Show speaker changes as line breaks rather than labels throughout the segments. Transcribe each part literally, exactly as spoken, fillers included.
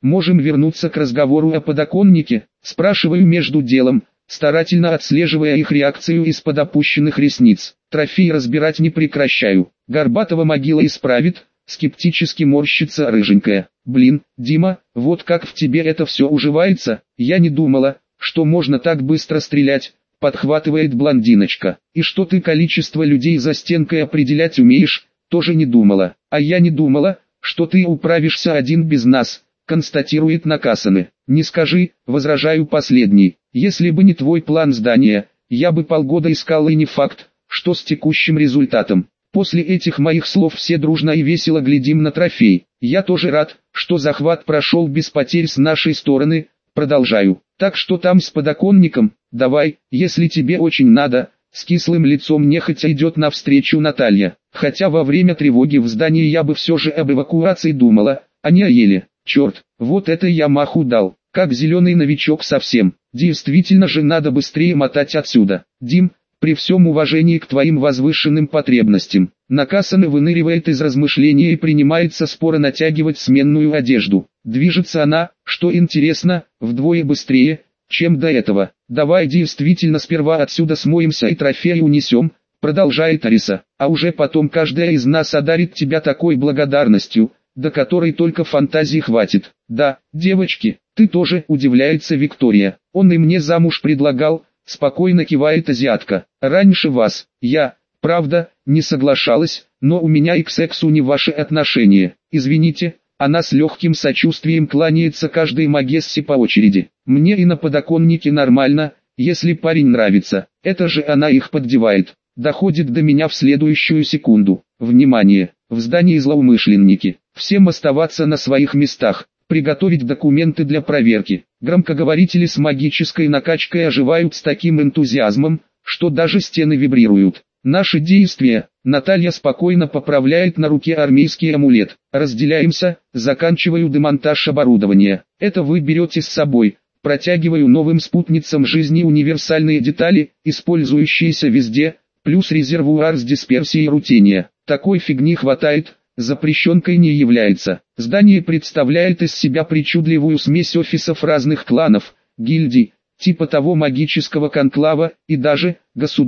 можем вернуться к разговору о подоконнике, спрашиваю между делом, старательно отслеживая их реакцию из-под опущенных ресниц. Трофей разбирать не прекращаю. Горбатова могила исправит, скептически морщится рыженькая. Блин, Дима, вот как в тебе это все уживается, я не думала, что можно так быстро стрелять, подхватывает блондиночка. И что ты количество людей за стенкой определять умеешь, тоже не думала. А я не думала, что ты управишься один без нас, констатирует Накасаны. Не скажи, возражаю последний. Если бы не твой план здания, я бы полгода искал, и не факт, что с текущим результатом. После этих моих слов все дружно и весело глядим на трофей. Я тоже рад, что захват прошел без потерь с нашей стороны. Продолжаю. Так что там с подоконником? Давай, если тебе очень надо. С кислым лицом нехотя идет навстречу Наталья. Хотя во время тревоги в здании я бы все же об эвакуации думала, а не о еле. Черт, вот это я маху дал. Как зеленый новичок совсем. Действительно же надо быстрее мотать отсюда. Дим, при всем уважении к твоим возвышенным потребностям. Накасаны выныривает из размышления и принимается споро натягивать сменную одежду. Движется она, что интересно, вдвое быстрее, чем до этого. Давай действительно сперва отсюда смоемся и трофеи унесем, продолжает Ариса. А уже потом каждая из нас одарит тебя такой благодарностью, до которой только фантазии хватит. Да, девочки, ты тоже, удивляется Виктория. Он и мне замуж предлагал, спокойно кивает азиатка. Раньше вас, я, правда, не соглашалась, но у меня и к сексу не ваши отношения. Извините, она с легким сочувствием кланяется каждой магессе по очереди. Мне и на подоконнике нормально, если парень нравится. Это же она их поддевает. Доходит до меня в следующую секунду. Внимание! В здании злоумышленники. Всем оставаться на своих местах. Приготовить документы для проверки. Громкоговорители с магической накачкой оживают с таким энтузиазмом, что даже стены вибрируют. Наши действия. Наталья спокойно поправляет на руке армейский амулет. Разделяемся, заканчиваю демонтаж оборудования. Это вы берете с собой. Протягиваю новым спутницам жизни универсальные детали, использующиеся везде, плюс резервуар с дисперсией рутения. Такой фигни хватает, запрещенкой не является. Здание представляет из себя причудливую смесь офисов разных кланов, гильдий, типа того магического конклава, и даже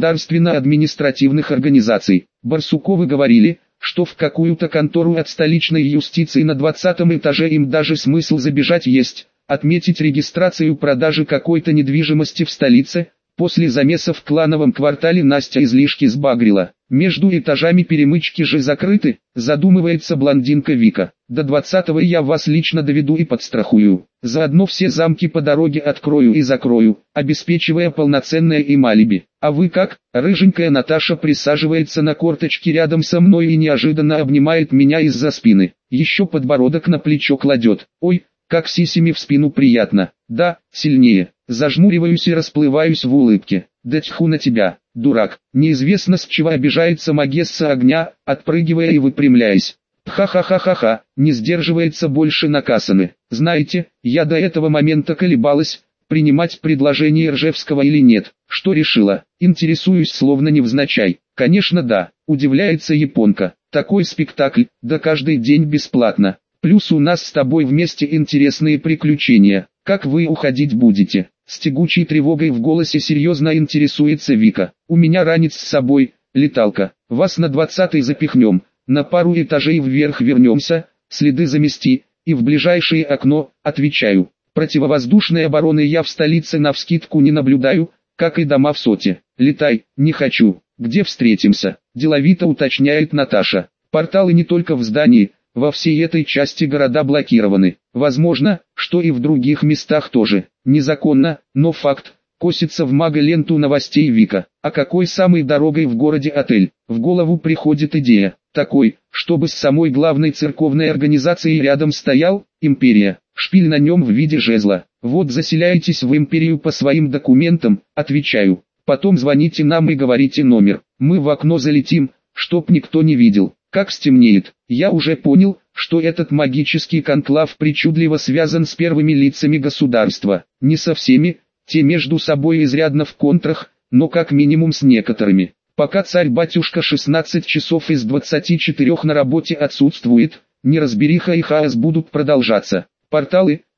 государственно-административных организаций. Барсуковы говорили, что в какую-то контору от столичной юстиции на двадцатом этаже им даже смысл забежать есть, отметить регистрацию продажи какой-то недвижимости в столице. После замеса в клановом квартале Настя излишки сбагрила. Между этажами перемычки же закрыты, задумывается блондинка Вика. До двадцатого я вас лично доведу и подстрахую. Заодно все замки по дороге открою и закрою, обеспечивая полноценное им алиби. А вы как? Рыженькая Наташа присаживается на корточки рядом со мной и неожиданно обнимает меня из-за спины. Еще подбородок на плечо кладет. Ой, как сисями в спину приятно. Да, сильнее. Зажмуриваюсь и расплываюсь в улыбке. Да тьфу на тебя, дурак. Неизвестно с чего обижается магесса огня, отпрыгивая и выпрямляясь. Ха-ха-ха-ха-ха, не сдерживается больше Накасаны. Знаете, я до этого момента колебалась, принимать предложение Ржевского или нет. Что решила? Интересуюсь словно невзначай. Конечно да, удивляется японка. Такой спектакль, да каждый день бесплатно. Плюс у нас с тобой вместе интересные приключения. Как вы уходить будете? С тягучей тревогой в голосе серьезно интересуется Вика. У меня ранец с собой, леталка. Вас на двадцатый запихнем, на пару этажей вверх вернемся, следы замести, и в ближайшее окно, отвечаю. Противовоздушной обороны я в столице навскидку не наблюдаю, как и дома в соте. Летай, не хочу. Где встретимся? Деловито уточняет Наташа. Порталы не только в здании. Во всей этой части города блокированы. Возможно, что и в других местах тоже. Незаконно, но факт. Косится в мага-ленту новостей Вика. А какой самой дорогой в городе отель? В голову приходит идея. Такой, чтобы с самой главной церковной организацией рядом стоял, империя. Шпиль на нем в виде жезла. Вот заселяйтесь в империю по своим документам, отвечаю. Потом звоните нам и говорите номер. Мы в окно залетим, чтоб никто не видел. Как стемнеет, я уже понял, что этот магический конклав причудливо связан с первыми лицами государства. Не со всеми, те между собой изрядно в контрах, но как минимум с некоторыми. Пока царь-батюшка шестнадцать часов из двадцати четырёх на работе отсутствует, неразбериха и хаос будут продолжаться. Порталы,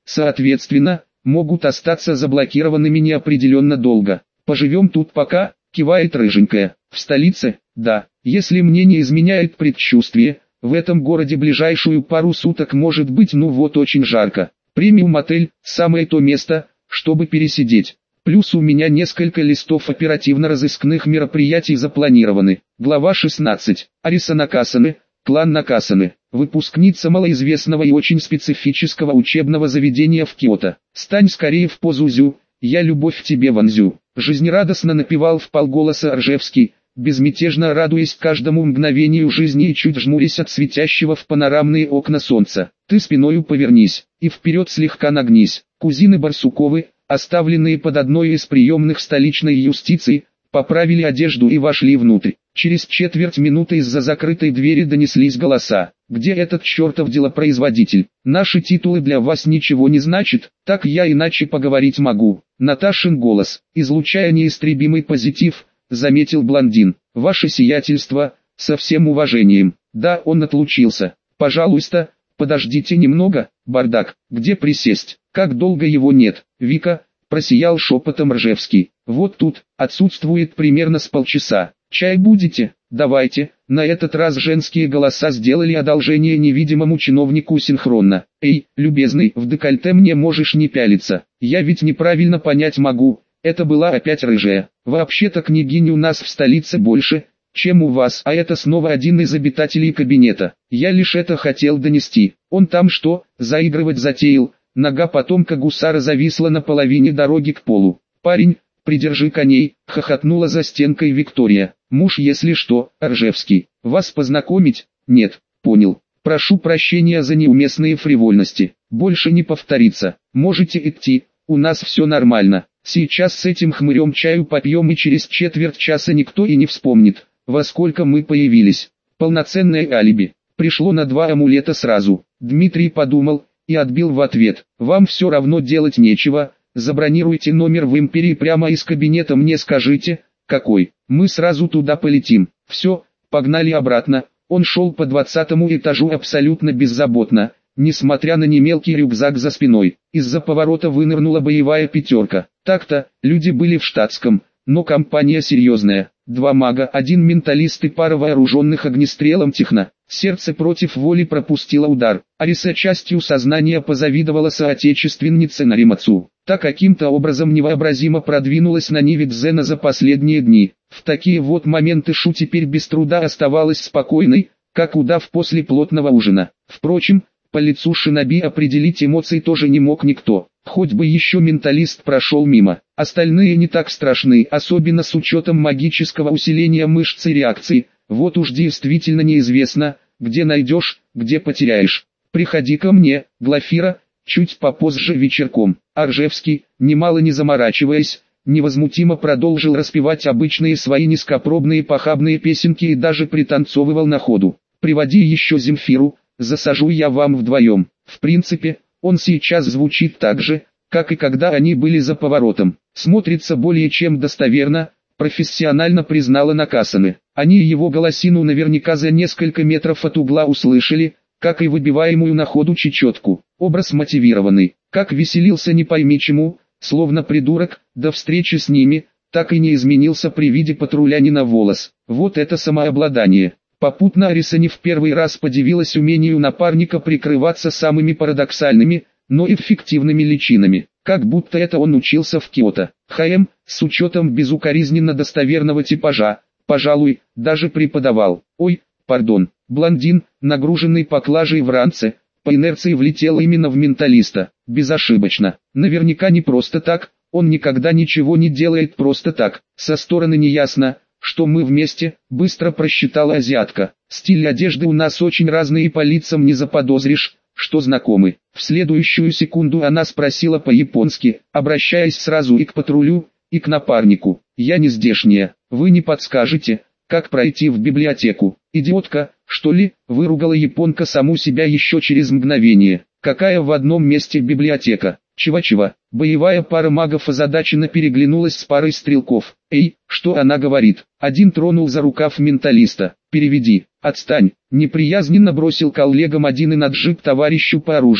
соответственно, могут остаться заблокированными неопределенно долго. Поживем тут пока, кивает рыженькая. В столице, да, если мне не изменяет предчувствие, в этом городе ближайшую пару суток может быть ну вот очень жарко. Премиум-отель – самое то место, чтобы пересидеть. Плюс у меня несколько листов оперативно-розыскных мероприятий запланированы. Глава шестнадцать. Ариса Накасане, клан Накасане, выпускница малоизвестного и очень специфического учебного заведения в Киото. «Стань скорее в позу Зю, я любовь в тебе вонзю», жизнерадостно напевал вполголоса Ржевский, безмятежно радуясь каждому мгновению жизни и чуть жмурясь от светящего в панорамные окна солнца. «Ты спиною повернись, и вперед слегка нагнись». Кузины Барсуковы, оставленные под одной из приемных столичной юстиции, поправили одежду и вошли внутрь. Через четверть минуты из-за закрытой двери донеслись голоса. «Где этот чертов делопроизводитель? Наши титулы для вас ничего не значат, так я иначе поговорить могу». Наташин голос, излучая неистребимый позитив, заметил блондин. «Ваше сиятельство, со всем уважением». Да, он отлучился. «Пожалуйста, подождите немного, бардак, где присесть? Как долго его нет?» «Вика», просиял шепотом Ржевский. «Вот тут, отсутствует примерно с полчаса. Чай будете? Давайте». На этот раз женские голоса сделали одолжение невидимому чиновнику синхронно. «Эй, любезный, в декольте мне можешь не пялиться. Я ведь неправильно понять могу». Это была опять рыжая. «Вообще-то княгинь у нас в столице больше, чем у вас, а это снова один из обитателей кабинета. Я лишь это хотел донести. Он там что, заигрывать затеял?» Нога потомка гусара зависла на половине дороги к полу. «Парень, придержи коней», — хохотнула за стенкой Виктория. «Муж, если что, Ржевский. Вас познакомить?» «Нет, понял. Прошу прощения за неуместные фривольности. Больше не повторится. Можете идти, у нас все нормально. Сейчас с этим хмырем чаю попьем и через четверть часа никто и не вспомнит, во сколько мы появились». Полноценное алиби. Пришло на два амулета сразу. Дмитрий подумал и отбил в ответ: «Вам все равно делать нечего, забронируйте номер в Империи прямо из кабинета, мне скажите, какой, мы сразу туда полетим». Все, погнали обратно. Он шел по двадцатому этажу абсолютно беззаботно, несмотря на немелкий рюкзак за спиной. Из-за поворота вынырнула боевая пятерка. Так-то, люди были в штатском, но компания серьезная. Два мага, один менталист и пара вооруженных огнестрелом техно. Сердце против воли пропустило удар. Ариса частью сознания позавидовала соотечественнице Наримацу. Та каким-то образом невообразимо продвинулась на ниве дзена за последние дни. В такие вот моменты Шу теперь без труда оставалась спокойной, как удав после плотного ужина. Впрочем, по лицу шиноби определить эмоции тоже не мог никто. Хоть бы еще менталист прошел мимо. Остальные не так страшны, особенно с учетом магического усиления мышц и реакций. Вот уж действительно неизвестно, где найдешь, где потеряешь. «Приходи ко мне, Глафира, чуть попозже вечерком». Ржевский, немало не заморачиваясь, невозмутимо продолжил распевать обычные свои низкопробные похабные песенки и даже пританцовывал на ходу. «Приводи еще Земфиру, засажу я вам вдвоем». В принципе, он сейчас звучит так же, как и когда они были за поворотом. Смотрится более чем достоверно, профессионально признала Накасане. Они его голосину наверняка за несколько метров от угла услышали, как и выбиваемую на ходу чечетку. Образ мотивированный, как веселился не пойми чему, словно придурок, до встречи с ними, так и не изменился при виде патруля ни на волос. Вот это самообладание. Попутно Ариса не в первый раз подивилась умению напарника прикрываться самыми парадоксальными, но эффективными личинами, как будто это он учился в Киото. ХМ, с учетом безукоризненно достоверного типажа, пожалуй, даже преподавал. Ой, пардон, блондин, нагруженный поклажей в ранце, по инерции влетел именно в менталиста, безошибочно. Наверняка не просто так, он никогда ничего не делает просто так. Со стороны не ясно, что мы вместе, быстро просчитала азиатка. Стиль одежды у нас очень разный и по лицам не заподозришь, что знакомы. В следующую секунду она спросила по-японски, обращаясь сразу и к патрулю, и к напарнику: «Я не здешняя, вы не подскажете, как пройти в библиотеку?» «Идиотка, что ли?» — выругала японка саму себя еще через мгновение. «Какая в одном месте библиотека? Чего-чего?» Боевая пара магов озадаченно переглянулась с парой стрелков. «Эй, что она говорит?» Один тронул за рукав менталиста. «Переведи». «Отстань!» — неприязненно бросил коллегам один и наджип товарищу по оружию.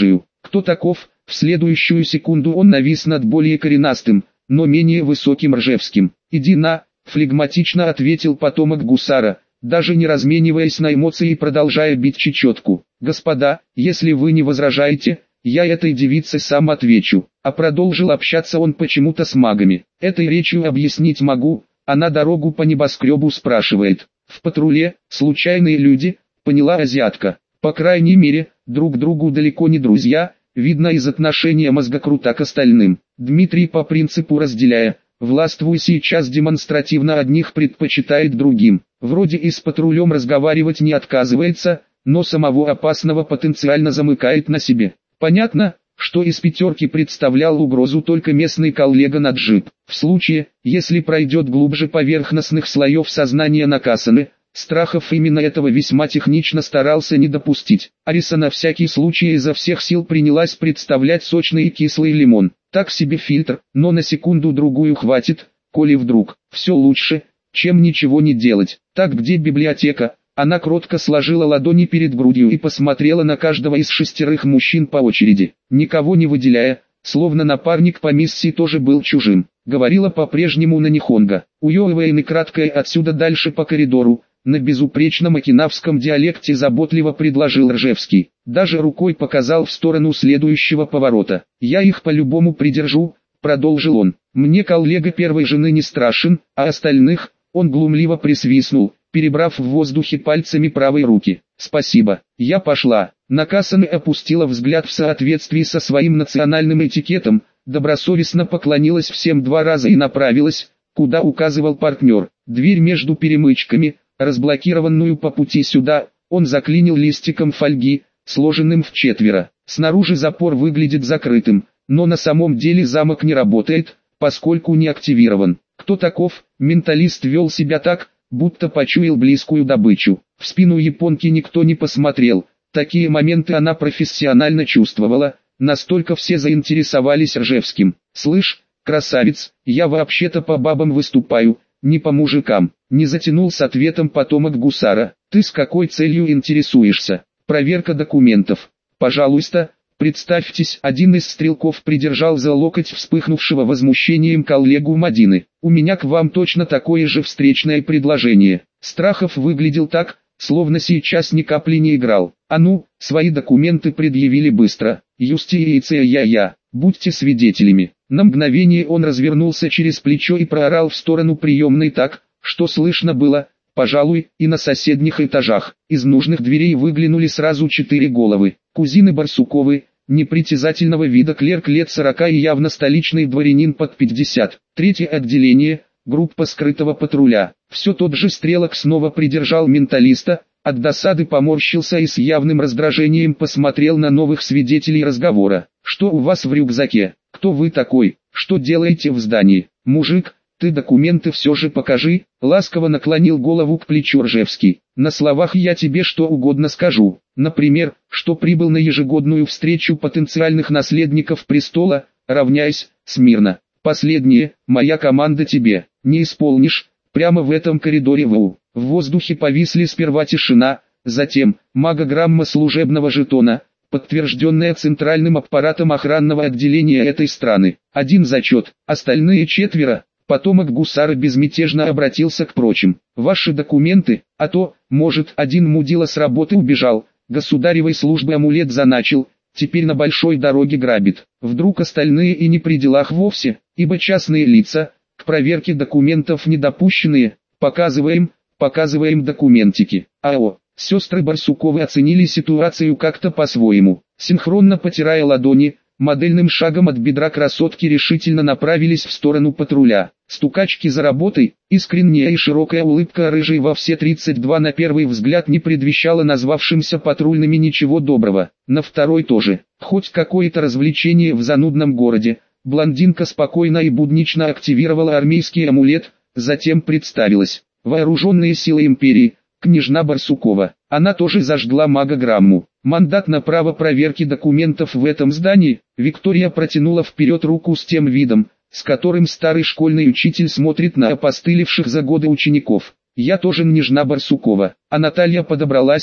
Кто таков? В следующую секунду он навис над более коренастым, но менее высоким Ржевским. «Иди на», — флегматично ответил потомок гусара, даже не размениваясь на эмоции и продолжая бить чечетку. «Господа, если вы не возражаете, я этой девице сам отвечу». А продолжил общаться он почему-то с магами. «Этой речью объяснить могу, она дорогу по небоскребу спрашивает. В патруле, случайные люди», — поняла азиатка. «По крайней мере, друг другу далеко не друзья, видно из отношения мозгокрута к остальным». Дмитрий по принципу разделяя, властвуй сейчас демонстративно одних предпочитает другим. Вроде и с патрулем разговаривать не отказывается, но самого опасного потенциально замыкает на себе. Понятно, что из пятерки представлял угрозу только местный коллега Наджиб. В случае, если пройдет глубже поверхностных слоев сознания Накасаны, Страхов именно этого весьма технично старался не допустить. Ариса на всякий случай изо всех сил принялась представлять сочный и кислый лимон. Так себе фильтр, но на секунду-другую хватит, коли вдруг все лучше, чем ничего не делать. Так, где библиотека? Она кротко сложила ладони перед грудью и посмотрела на каждого из шестерых мужчин по очереди, никого не выделяя, словно напарник по миссии тоже был чужим. Говорила по-прежнему на нихонго. Уёвывая краткое отсюда дальше по коридору, на безупречном окинавском диалекте заботливо предложил Ржевский. Даже рукой показал в сторону следующего поворота. «Я их по-любому придержу», — продолжил он. «Мне коллега первой жены не страшен, а остальных...» Он глумливо присвистнул, перебрав в воздухе пальцами правой руки. «Спасибо, я пошла». Накасана опустила взгляд в соответствии со своим национальным этикетом, добросовестно поклонилась всем два раза и направилась, куда указывал партнер. Дверь между перемычками, разблокированную по пути сюда, он заклинил листиком фольги, сложенным в четверо. Снаружи запор выглядит закрытым, но на самом деле замок не работает, поскольку не активирован. Кто таков? Менталист вел себя так, будто почуял близкую добычу. В спину японки никто не посмотрел. Такие моменты она профессионально чувствовала, настолько все заинтересовались Ржевским. «Слышь, красавец, я вообще-то по бабам выступаю, не по мужикам». Не затянул с ответом потомок гусара. «Ты с какой целью интересуешься?» «Проверка документов». «Пожалуйста, представьтесь». Один из стрелков придержал за локоть вспыхнувшего возмущением коллегу Мадины. «У меня к вам точно такое же встречное предложение». Страхов выглядел так, словно сейчас ни капли не играл. «А ну, свои документы предъявили быстро. Юстиция я-я, будьте свидетелями». На мгновение он развернулся через плечо и проорал в сторону приемной так, что слышно было, пожалуй, и на соседних этажах. Из нужных дверей выглянули сразу четыре головы. Кузины Барсуковы, непритязательного вида клерк лет сорока и явно столичный дворянин под пятьдесят. Третье отделение, группа скрытого патруля. Все тот же стрелок снова придержал менталиста, от досады поморщился и с явным раздражением посмотрел на новых свидетелей разговора. «Что у вас в рюкзаке? Кто вы такой? Что делаете в здании? Мужик, ты документы все же покажи», — ласково наклонил голову к плечу Ржевский. «На словах я тебе что угодно скажу. Например, что прибыл на ежегодную встречу потенциальных наследников престола, равняясь, смирно. Последнее, моя команда тебе, не исполнишь, прямо в этом коридоре ВУ». В воздухе повисли сперва тишина, затем, магограмма служебного жетона, подтвержденная центральным аппаратом охранного отделения этой страны. Один зачет, остальные четверо. Потомок гусара безмятежно обратился к прочим. «Ваши документы, а то, может, один мудила с работы убежал, государевой службы амулет заначил, теперь на большой дороге грабит. Вдруг остальные и не при делах вовсе, ибо частные лица, к проверке документов не допущенные. Показываем, показываем документики». АО. Сестры Барсуковы оценили ситуацию как-то по-своему. Синхронно потирая ладони, модельным шагом от бедра красотки решительно направились в сторону патруля. Стукачки за работой, искренняя и широкая улыбка рыжей во все тридцать два на первый взгляд не предвещала назвавшимся патрульными ничего доброго. На второй тоже. Хоть какое-то развлечение в занудном городе. Блондинка спокойно и буднично активировала армейский амулет, затем представилась. Вооруженные силы империи, княжна Барсукова. Она тоже зажгла магограмму. Мандат на право проверки документов в этом здании. Виктория протянула вперед руку с тем видом, с которым старый школьный учитель смотрит на опостылевших за годы учеников. «Я тоже княжна Барсукова». А Наталья подобралась,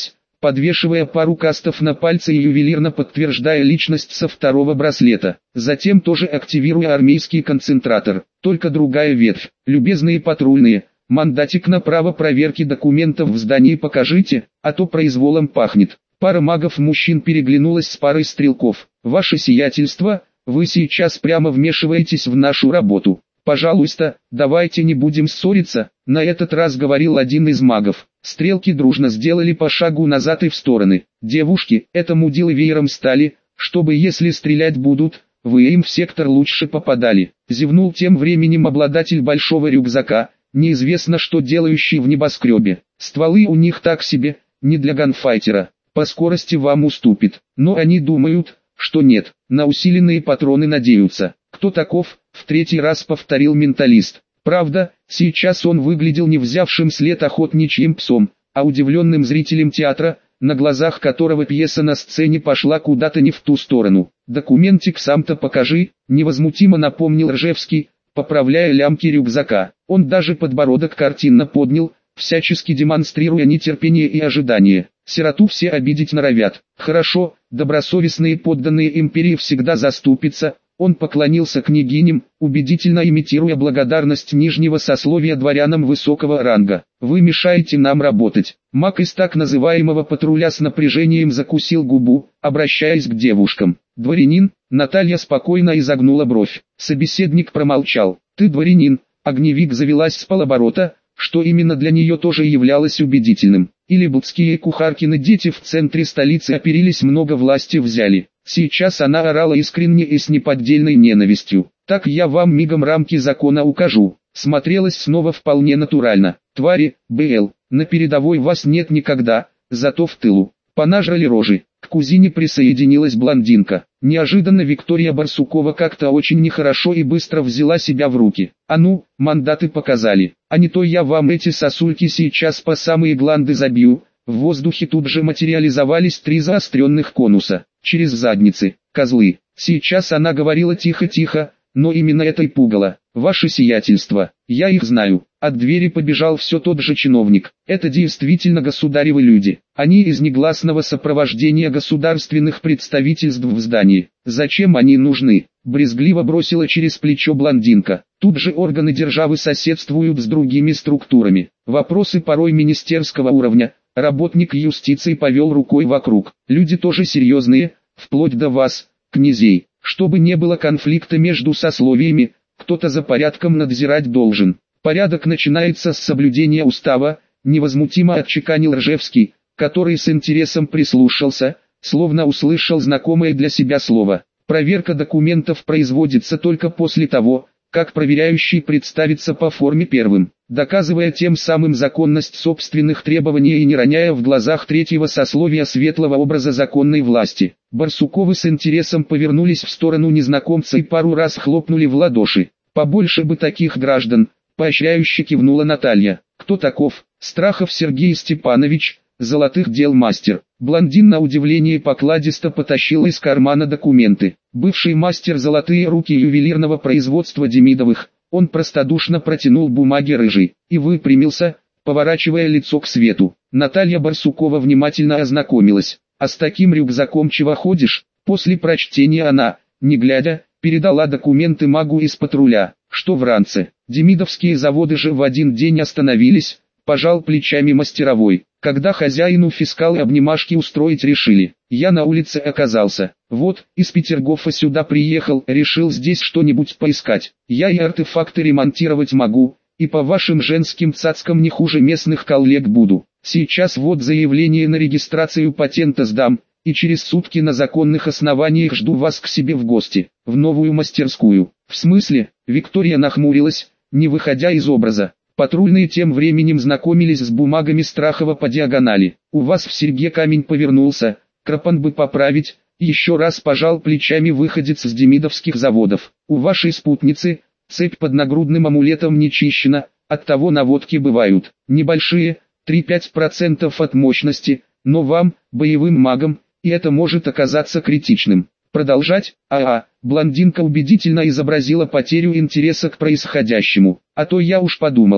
подвешивая пару кастов на пальцы и ювелирно подтверждая личность со второго браслета. Затем тоже активируя армейский концентратор, только другая ветвь. Любезные патрульные, мандатик на право проверки документов в здании покажите, а то произволом пахнет. Пара магов-мужчин переглянулась с парой стрелков. Ваше сиятельство, вы сейчас прямо вмешиваетесь в нашу работу. Пожалуйста, давайте не будем ссориться, на этот раз говорил один из магов. Стрелки дружно сделали по шагу назад и в стороны. Девушки, это мудилы веером стали, чтобы если стрелять будут, вы им в сектор лучше попадали. Зевнул тем временем обладатель большого рюкзака, неизвестно что делающий в небоскребе. Стволы у них так себе, не для ганфайтера, по скорости вам уступит, но они думают, что нет, на усиленные патроны надеются. Кто таков? В третий раз повторил менталист. Правда, сейчас он выглядел не взявшим след охотничьим псом, а удивленным зрителем театра, на глазах которого пьеса на сцене пошла куда-то не в ту сторону. «Документик сам-то покажи», — невозмутимо напомнил Ржевский, поправляя лямки рюкзака. Он даже подбородок картинно поднял, всячески демонстрируя нетерпение и ожидание. Сироту все обидеть норовят. Хорошо, добросовестные подданные империи всегда заступятся. Он поклонился княгиням, убедительно имитируя благодарность нижнего сословия дворянам высокого ранга. «Вы мешаете нам работать». Маг из так называемого патруля с напряжением закусил губу, обращаясь к девушкам. «Дворянин?» Наталья спокойно изогнула бровь. Собеседник промолчал. «Ты дворянин?» Огневик завелась с полоборота, что именно для нее тоже являлось убедительным. Или будские кухаркины дети в центре столицы оперились, много власти взяли. Сейчас она орала искренне и с неподдельной ненавистью. «Так я вам мигом рамки закона укажу». Смотрелась снова вполне натурально. «Твари, БЛ, на передовой вас нет никогда, зато в тылу. Понажрали рожи». К кузине присоединилась блондинка. Неожиданно Виктория Барсукова как-то очень нехорошо и быстро взяла себя в руки. «А ну, мандаты показали, а не то я вам эти сосульки сейчас по самые гланды забью». В воздухе тут же материализовались три заостренных конуса. Через задницы, козлы. Сейчас она говорила тихо-тихо, но именно это и пугало. «Ваше сиятельство, я их знаю». От двери побежал все тот же чиновник. Это действительно государевы люди. Они из негласного сопровождения государственных представительств в здании. Зачем они нужны? Брезгливо бросила через плечо блондинка. Тут же органы державы соседствуют с другими структурами. Вопросы порой министерского уровня. Работник юстиции повел рукой вокруг. Люди тоже серьезные, вплоть до вас, князей. Чтобы не было конфликта между сословиями, кто-то за порядком надзирать должен. Порядок начинается с соблюдения устава, невозмутимо отчеканил Ржевский, который с интересом прислушался, словно услышал знакомое для себя слово. Проверка документов производится только после того, как проверяющий представится по форме первым, доказывая тем самым законность собственных требований и не роняя в глазах третьего сословия светлого образа законной власти. Барсуковы с интересом повернулись в сторону незнакомца и пару раз хлопнули в ладоши. «Побольше бы таких граждан», — поощряюще кивнула Наталья. «Кто таков?» «Страхов Сергей Степанович, золотых дел мастер». Блондин на удивление покладисто потащил из кармана документы. Бывший мастер золотые руки ювелирного производства Демидовых. Он простодушно протянул бумаги рыжий и выпрямился, поворачивая лицо к свету. Наталья Барсукова внимательно ознакомилась. «А с таким рюкзаком чего ходишь?» После прочтения она, не глядя, передала документы магу из патруля. «Что в ранце? Демидовские заводы же в один день остановились», пожал плечами мастеровой. «Когда хозяину фискалы обнимашки устроить решили, я на улице оказался. Вот, из Петергофа сюда приехал, решил здесь что-нибудь поискать. Я и артефакты ремонтировать могу, и по вашим женским цацкам не хуже местных коллег буду. Сейчас вот заявление на регистрацию патента сдам, и через сутки на законных основаниях жду вас к себе в гости, в новую мастерскую». «В смысле?» Виктория нахмурилась, не выходя из образа. Патрульные тем временем знакомились с бумагами Страхова по диагонали. «У вас в серьге камень повернулся, крапан бы поправить», еще раз пожал плечами выходец с демидовских заводов. «У вашей спутницы цепь под нагрудным амулетом не чищена, оттого наводки бывают небольшие, три-пять процентов от мощности, но вам, боевым магам, и это может оказаться критичным». Продолжать? А-а, блондинка убедительно изобразила потерю интереса к происходящему. «А то я уж подумала».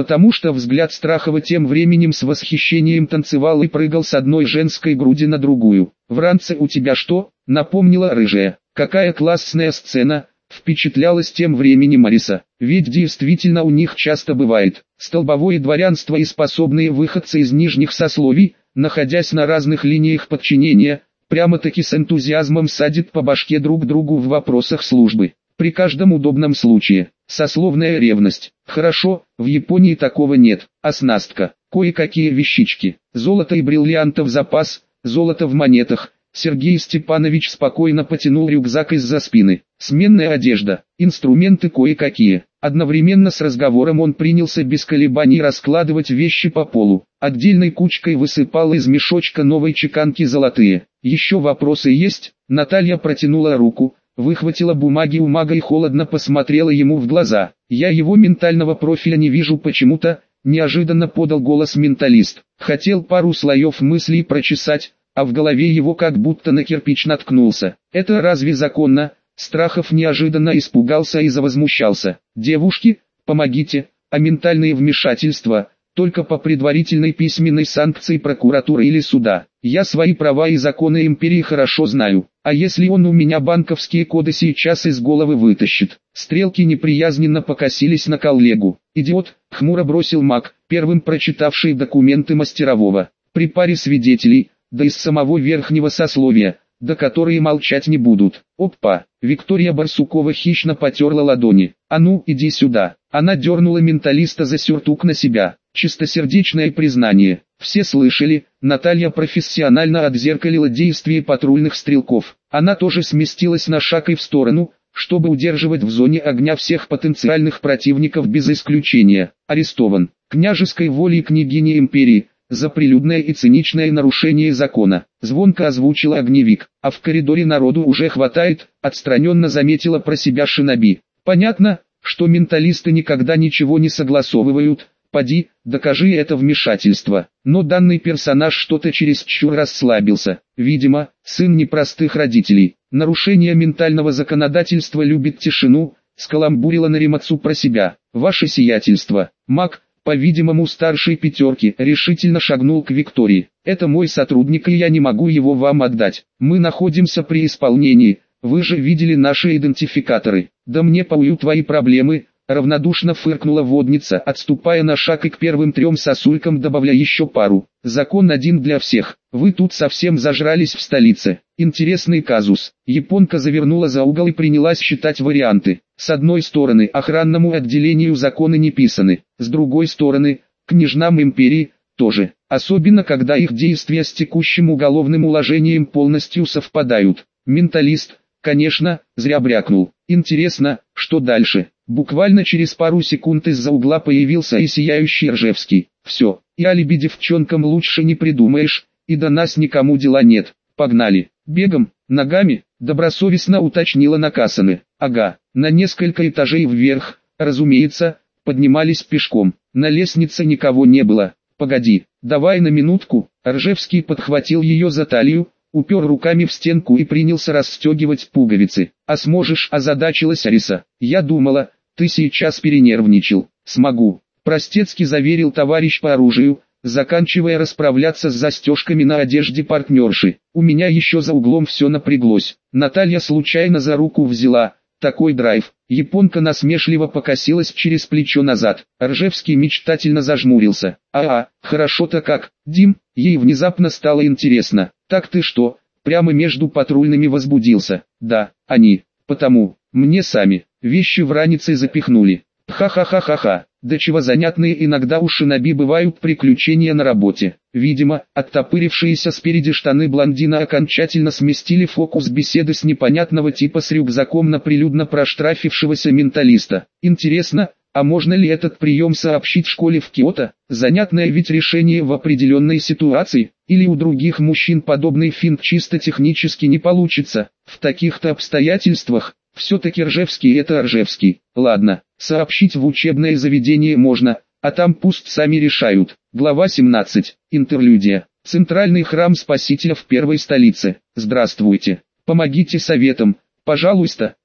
потому что взгляд Страхова тем временем с восхищением танцевал и прыгал с одной женской груди на другую. «В ранце у тебя что?» — напомнила рыжая. «Какая классная сцена!» — впечатлялась тем временем Ариса. «Ведь действительно у них часто бывает столбовое дворянство и способные выходцы из нижних сословий, находясь на разных линиях подчинения, прямо-таки с энтузиазмом садят по башке друг другу в вопросах службы. При каждом удобном случае. Сословная ревность. Хорошо, в Японии такого нет. Оснастка. Кое-какие вещички. Золото и бриллиантов запас, золото в монетах». Сергей Степанович спокойно потянул рюкзак из-за спины. Сменная одежда, инструменты кое-какие. Одновременно с разговором он принялся без колебаний раскладывать вещи по полу. Отдельной кучкой высыпал из мешочка новой чеканки золотые. «Еще вопросы есть?» Наталья протянула руку, выхватила бумаги у мага и холодно посмотрела ему в глаза. «Я его ментального профиля не вижу почему-то», неожиданно подал голос менталист. Хотел пару слоев мыслей прочесать, а в голове его как будто на кирпич наткнулся. «Это разве законно?» Страхов неожиданно испугался и завозмущался. «Девушки, помогите, а ментальные вмешательства только по предварительной письменной санкции прокуратуры или суда. Я свои права и законы империи хорошо знаю, а если он у меня банковские коды сейчас из головы вытащит?» Стрелки неприязненно покосились на коллегу. «Идиот», — хмуро бросил маг, первым прочитавший документы мастерового. «При паре свидетелей, да из самого верхнего сословия, да которые молчать не будут». «Опа!» Виктория Барсукова хищно потерла ладони. «А ну, иди сюда!» Она дернула менталиста за сюртук на себя. Чистосердечное признание. Все слышали, Наталья профессионально отзеркалила действия патрульных стрелков. Она тоже сместилась на шаг и в сторону, чтобы удерживать в зоне огня всех потенциальных противников без исключения. «Арестован. Княжеской волей княгини империи. За прилюдное и циничное нарушение закона», звонко озвучила огневик. «А в коридоре народу уже хватает», отстраненно заметила про себя шиноби. «Понятно, что менталисты никогда ничего не согласовывают, поди, докажи это вмешательство». Но данный персонаж что-то чересчур расслабился. Видимо, сын непростых родителей. Нарушение ментального законодательства любит тишину, скаламбурила Наримацу про себя. «Ваше сиятельство». Маг, по-видимому старшей пятерки, решительно шагнул к Виктории. «Это мой сотрудник и я не могу его вам отдать. Мы находимся при исполнении, вы же видели наши идентификаторы». «Да мне пою твои проблемы», равнодушно фыркнула водница, отступая на шаг и к первым трем сосулькам добавляя еще пару. «Закон один для всех. Вы тут совсем зажрались в столице». Интересный казус. Японка завернула за угол и принялась считать варианты. С одной стороны, охранному отделению законы не писаны. С другой стороны, княжнам империи тоже. Особенно когда их действия с текущим уголовным уложением полностью совпадают. Менталист, конечно, зря брякнул. Интересно, что дальше? Буквально через пару секунд из-за угла появился и сияющий Ржевский. «Все, и алиби девчонкам лучше не придумаешь, и до нас никому дела нет. Погнали». «Бегом, ногами?» — добросовестно уточнила Накасаны. «Ага, на несколько этажей вверх, разумеется, поднимались пешком. На лестнице никого не было. Погоди, давай на минутку». Ржевский подхватил ее за талию, упер руками в стенку и принялся расстегивать пуговицы. «А сможешь?» — озадачилась Ариса. «Я думала, ты сейчас перенервничал». «Смогу», — простецки заверил товарищ по оружию, заканчивая расправляться с застежками на одежде партнерши. «У меня еще за углом все напряглось». Наталья случайно за руку взяла. Такой драйв. Японка насмешливо покосилась через плечо назад. Ржевский мечтательно зажмурился. «А-а, хорошо-то как, Дим?» Ей внезапно стало интересно. «Так ты что, прямо между патрульными возбудился?» «Да, они. Потому, мне сами, вещи в ранец запихнули». «Ха-ха-ха-ха-ха, да чего занятные иногда у шиноби бывают приключения на работе». Видимо, оттопырившиеся спереди штаны блондина окончательно сместили фокус беседы с непонятного типа с рюкзаком на прилюдно проштрафившегося менталиста. «Интересно, а можно ли этот прием сообщить школе в Киото? Занятное ведь решение в определенной ситуации, или у других мужчин подобный финт чисто технически не получится. В таких-то обстоятельствах, все-таки Ржевский это Ржевский. Ладно, сообщить в учебное заведение можно, а там пусть сами решают». Глава семнадцать. Интерлюдия. Центральный храм Спасителя в первой столице. «Здравствуйте. Помогите советом, пожалуйста».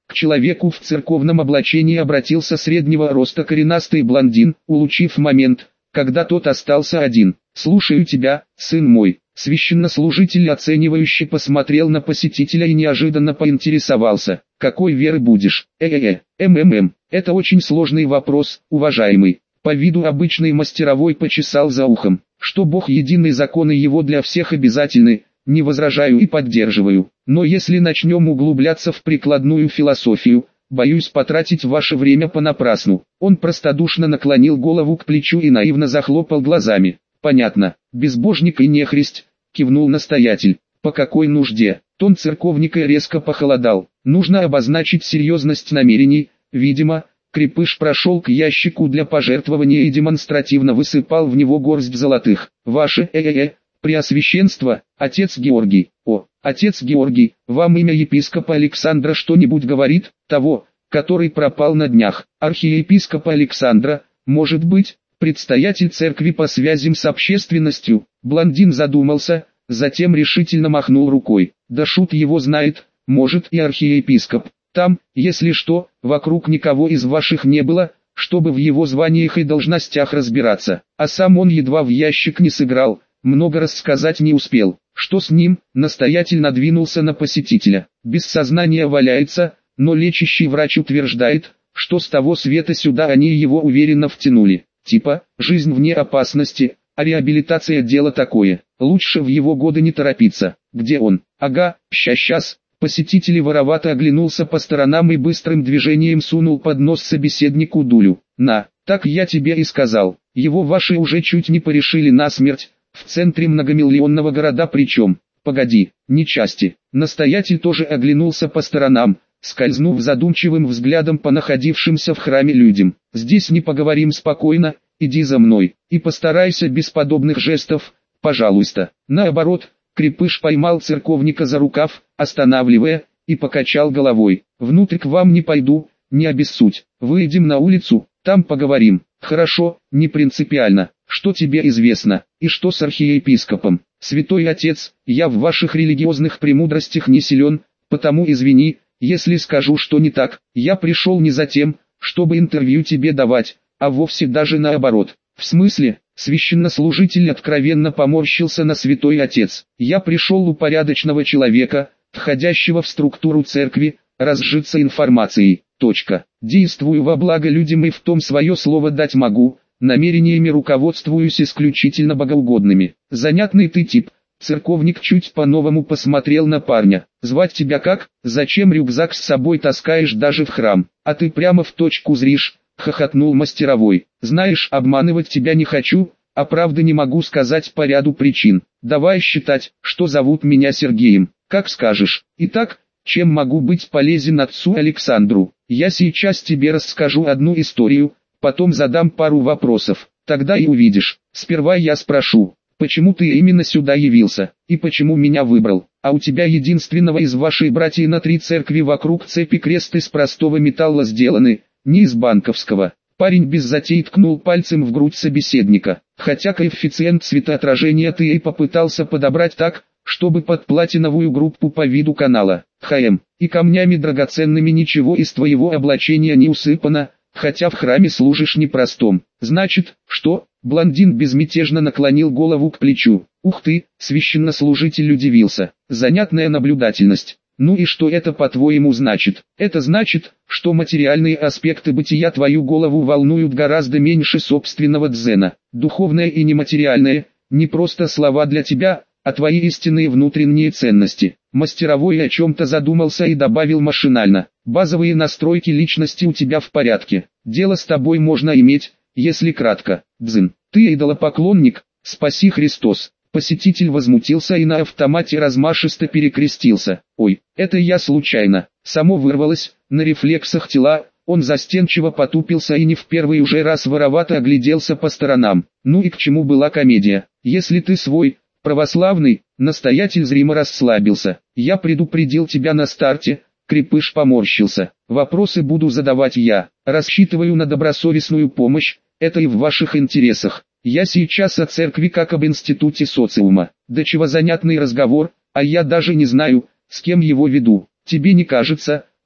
К человеку в церковном облачении обратился среднего роста коренастый блондин, улучив момент, когда тот остался один. «Слушаю тебя, сын мой». Священнослужитель оценивающе посмотрел на посетителя и неожиданно поинтересовался: «Какой веры будешь?» «Э-э-э, МММ, это очень сложный вопрос, уважаемый». По виду обычный мастеровой почесал за ухом. «Что Бог единый, законы его для всех обязательны, не возражаю и поддерживаю. Но если начнем углубляться в прикладную философию, боюсь потратить ваше время понапрасну». Он простодушно наклонил голову к плечу и наивно захлопал глазами. «Понятно, безбожник и нехрист», — кивнул настоятель. «По какой нужде?» Тон церковника резко похолодал. Нужно обозначить серьезность намерений. Видимо, крепыш прошел к ящику для пожертвования и демонстративно высыпал в него горсть золотых. «Ваше э-э-э, Преосвященство, отец Георгий». «О, отец Георгий, вам имя епископа Александра что-нибудь говорит?» «Того, который пропал на днях». «Архиепископа Александра, может быть?» «Предстоятель церкви по связям с общественностью». Блондин задумался, затем решительно махнул рукой. «Да шут его знает, может и архиепископ. Там, если что, вокруг никого из ваших не было, чтобы в его званиях и должностях разбираться. А сам он едва в ящик не сыграл, много рассказать не успел». «Что с ним?» Настоятель надвинулся на посетителя. «Без сознания валяется, но лечащий врач утверждает, что с того света сюда они его уверенно втянули. Типа, жизнь вне опасности, а реабилитация дело такое. Лучше в его годы не торопиться». «Где он?» «Ага, ща-щас». Посетитель воровато оглянулся по сторонам и быстрым движением сунул под нос собеседнику дулю. «На, так я тебе и сказал. Его ваши уже чуть не порешили насмерть, в центре многомиллионного города причем». «Погоди, не части». Настоятель тоже оглянулся по сторонам, скользнув задумчивым взглядом по находившимся в храме людям. «Здесь не поговорим спокойно, иди за мной, и постарайся без подобных жестов, пожалуйста». Наоборот, крепыш поймал церковника за рукав, останавливая, и покачал головой. «Внутрь к вам не пойду, не обессудь. Выйдем на улицу, там поговорим». «Хорошо, не принципиально. Что тебе известно, и что с архиепископом?» «Святой отец, я в ваших религиозных премудростях не силен, потому извини, если скажу, что не так. Я пришел не за тем, чтобы интервью тебе давать, а вовсе даже наоборот». «В смысле?» Священнослужитель откровенно поморщился на святой отец. «Я пришел у порядочного человека, входящего в структуру церкви, разжиться информацией. Точка. Действую во благо людям и в том свое слово дать могу, намерениями руководствуюсь исключительно богоугодными». «Занятный ты тип». Церковник чуть по-новому посмотрел на парня. «Звать тебя как? Зачем рюкзак с собой таскаешь даже в храм? А ты прямо в точку зришь», — хохотнул мастеровой. «Знаешь, обманывать тебя не хочу, а правда не могу сказать по ряду причин. Давай считать, что зовут меня Сергеем». «Как скажешь. Итак, чем могу быть полезен отцу Александру?» «Я сейчас тебе расскажу одну историю, потом задам пару вопросов, тогда и увидишь. Сперва я спрошу, почему ты именно сюда явился, и почему меня выбрал? А у тебя единственного из вашей братьев на три церкви вокруг цепи крест из простого металла сделаны, не из банковского». Парень без затей ткнул пальцем в грудь собеседника. «Хотя коэффициент светоотражения ты и попытался подобрать так, чтобы под платиновую группу по виду канала. ХМ, и камнями драгоценными ничего из твоего облачения не усыпано, хотя в храме служишь непростом. Значит, что?» Блондин безмятежно наклонил голову к плечу. «Ух ты!» Священнослужитель удивился. «Занятная наблюдательность. Ну и что это по-твоему значит?» «Это значит, что материальные аспекты бытия твою голову волнуют гораздо меньше собственного дзена. Духовное и нематериальное, не просто слова для тебя, а твои истинные внутренние ценности». Мастеровой о чем-то задумался и добавил машинально. «Базовые настройки личности у тебя в порядке. Дело с тобой можно иметь, если кратко. Дзин, ты идолопоклонник, спаси Христос». Посетитель возмутился и на автомате размашисто перекрестился. «Ой, это я случайно». Само вырвалось, на рефлексах тела, он застенчиво потупился и не в первый уже раз воровато огляделся по сторонам. «Ну и к чему была комедия? Если ты свой, православный», настоятель зримо расслабился. «Я предупредил тебя на старте», крепыш поморщился. «Вопросы буду задавать я, рассчитываю на добросовестную помощь, это и в ваших интересах. Я сейчас о церкви как об институте социума. Да чего занятный разговор, а я даже не знаю, с кем его веду. Тебе не кажется,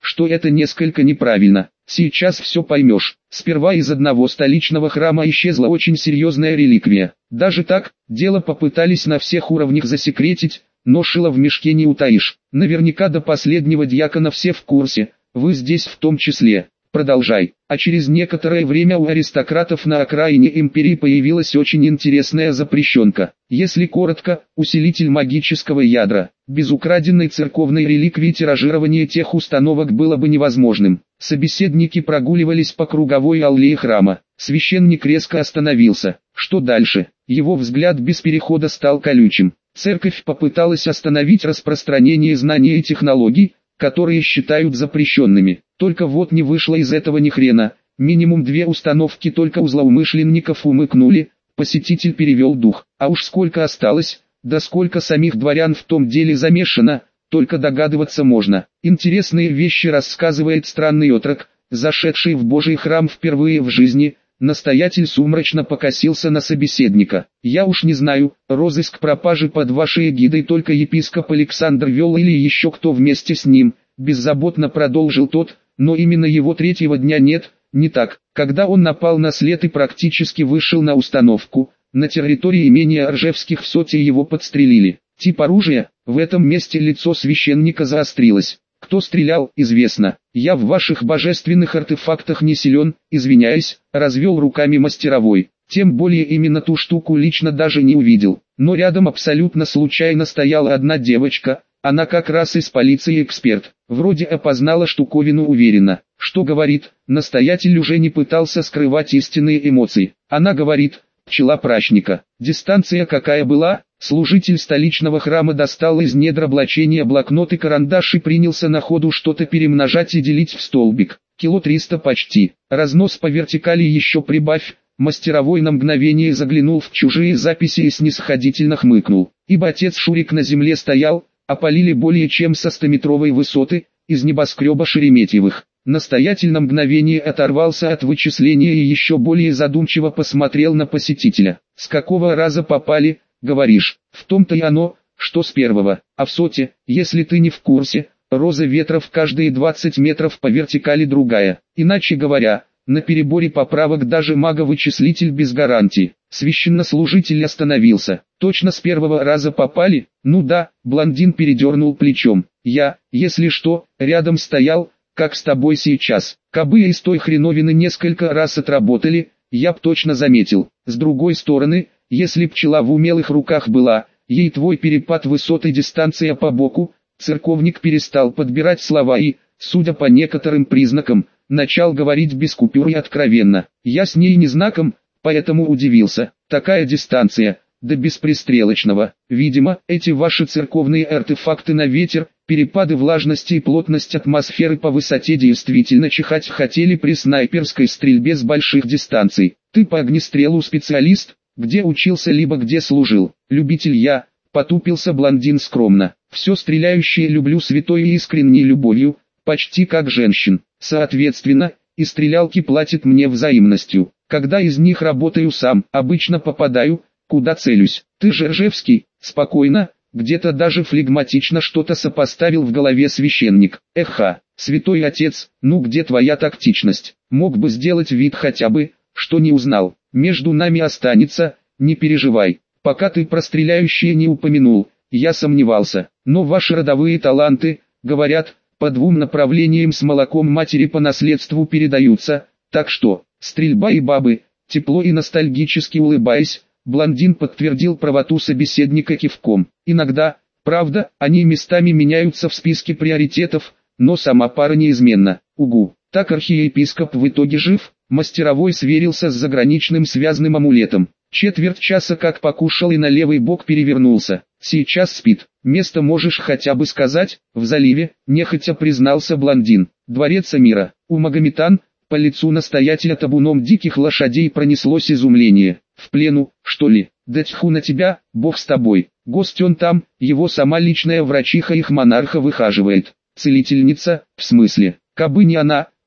что это несколько неправильно. Сейчас все поймешь. Сперва из одного столичного храма исчезла очень серьезная реликвия. Даже так, дело попытались на всех уровнях засекретить, но шило в мешке не утаишь. Наверняка до последнего дьякона все в курсе, вы здесь в том числе. Продолжай. А через некоторое время у аристократов на окраине империи появилась очень интересная запрещенка. Если коротко, усилитель магического ядра. Без украденной церковной реликвии тиражирование тех установок было бы невозможным. Собеседники прогуливались по круговой аллее храма. Священник резко остановился. Что дальше? Его взгляд без перехода стал колючим. Церковь попыталась остановить распространение знаний и технологий, которые считают запрещенными. Только вот не вышло из этого ни хрена. Минимум две установки только у злоумышленников умыкнули. Посетитель перевел дух. А уж сколько осталось, да сколько самих дворян в том деле замешано, только догадываться можно. Интересные вещи рассказывает странный отрок, зашедший в Божий храм впервые в жизни. Настоятель сумрачно покосился на собеседника. «Я уж не знаю, розыск пропажи под вашей эгидой только епископ Александр вел или еще кто вместе с ним», беззаботно продолжил тот, «но именно его третьего дня нет, не так, когда он напал на след и практически вышел на установку, на территории имения Ржевских в Соте его подстрелили. Тип оружия, в этом месте лицо священника заострилось. Кто стрелял, известно. Я в ваших божественных артефактах не силен, извиняюсь, развел руками мастеровой. Тем более именно ту штуку лично даже не увидел. Но рядом абсолютно случайно стояла одна девочка, она как раз из полиции эксперт. Вроде опознала штуковину уверенно. Что говорит, настоятель уже не пытался скрывать истинные эмоции. Она говорит, пчела прачника. Дистанция какая была? Служитель столичного храма достал из недр облачения блокнот и карандаш и принялся на ходу что-то перемножать и делить в столбик. Кило триста почти. Разнос по вертикали еще прибавь. Мастеровой на мгновение заглянул в чужие записи и снисходительно хмыкнул. Ибо отец Шурик на земле стоял, опалили более чем со стометровой высоты, из небоскреба Шереметьевых. Настоятель на мгновение оторвался от вычисления и еще более задумчиво посмотрел на посетителя. «С какого раза попали?» «Говоришь, в том-то и оно, что с первого, а в Соте, если ты не в курсе, роза ветров каждые двадцать метров по вертикали другая. Иначе говоря, на переборе поправок даже маговычислитель без гарантии». Священнослужитель остановился. «Точно с первого раза попали?» «Ну да», блондин передернул плечом. «Я, если что, рядом стоял, как с тобой сейчас. Кабы из той хреновины несколько раз отработали, я б точно заметил. С другой стороны, если пчела в умелых руках была, ей твой перепад высоты и дистанция по боку», церковник перестал подбирать слова и, судя по некоторым признакам, начал говорить без купюр и откровенно. «Я с ней не знаком, поэтому удивился. Такая дистанция, да без пристрелочного. Видимо, эти ваши церковные артефакты на ветер, перепады влажности и плотность атмосферы по высоте действительно чихать хотели при снайперской стрельбе с больших дистанций. Ты по огнестрелу специалист? Где учился либо где служил?» «Любитель я», потупился блондин скромно. «Все стреляющее люблю святой и искренней любовью, почти как женщин. Соответственно, и стрелялки платят мне взаимностью. Когда из них работаю сам, обычно попадаю, куда целюсь. Ты же Ржевский?» «Спокойно», где-то даже флегматично что-то сопоставил в голове священник. «Эха, святой отец, ну где твоя тактичность? Мог бы сделать вид хотя бы, что не узнал. Между нами останется, не переживай. Пока ты про стреляющие не упомянул, я сомневался. Но ваши родовые таланты, говорят, по двум направлениям с молоком матери по наследству передаются, так что, стрельба и бабы», тепло и ностальгически улыбаясь, блондин подтвердил правоту собеседника кивком. «Иногда, правда, они местами меняются в списке приоритетов, но сама пара неизменна. Угу. Так архиепископ в итоге жив?» Мастеровой сверился с заграничным связным амулетом. Четверть часа как покушал и на левый бок перевернулся. «Сейчас спит. Место можешь хотя бы сказать?» «В заливе», нехотя признался блондин. «Дворец Амира. У Магометан». По лицу настоятеля табуном диких лошадей пронеслось изумление. «В плену, что ли? Да тьфу на тебя, бог с тобой. Гость он там, его сама личная врачиха их монарха выхаживает». «Целительница, в смысле? Кабы не она,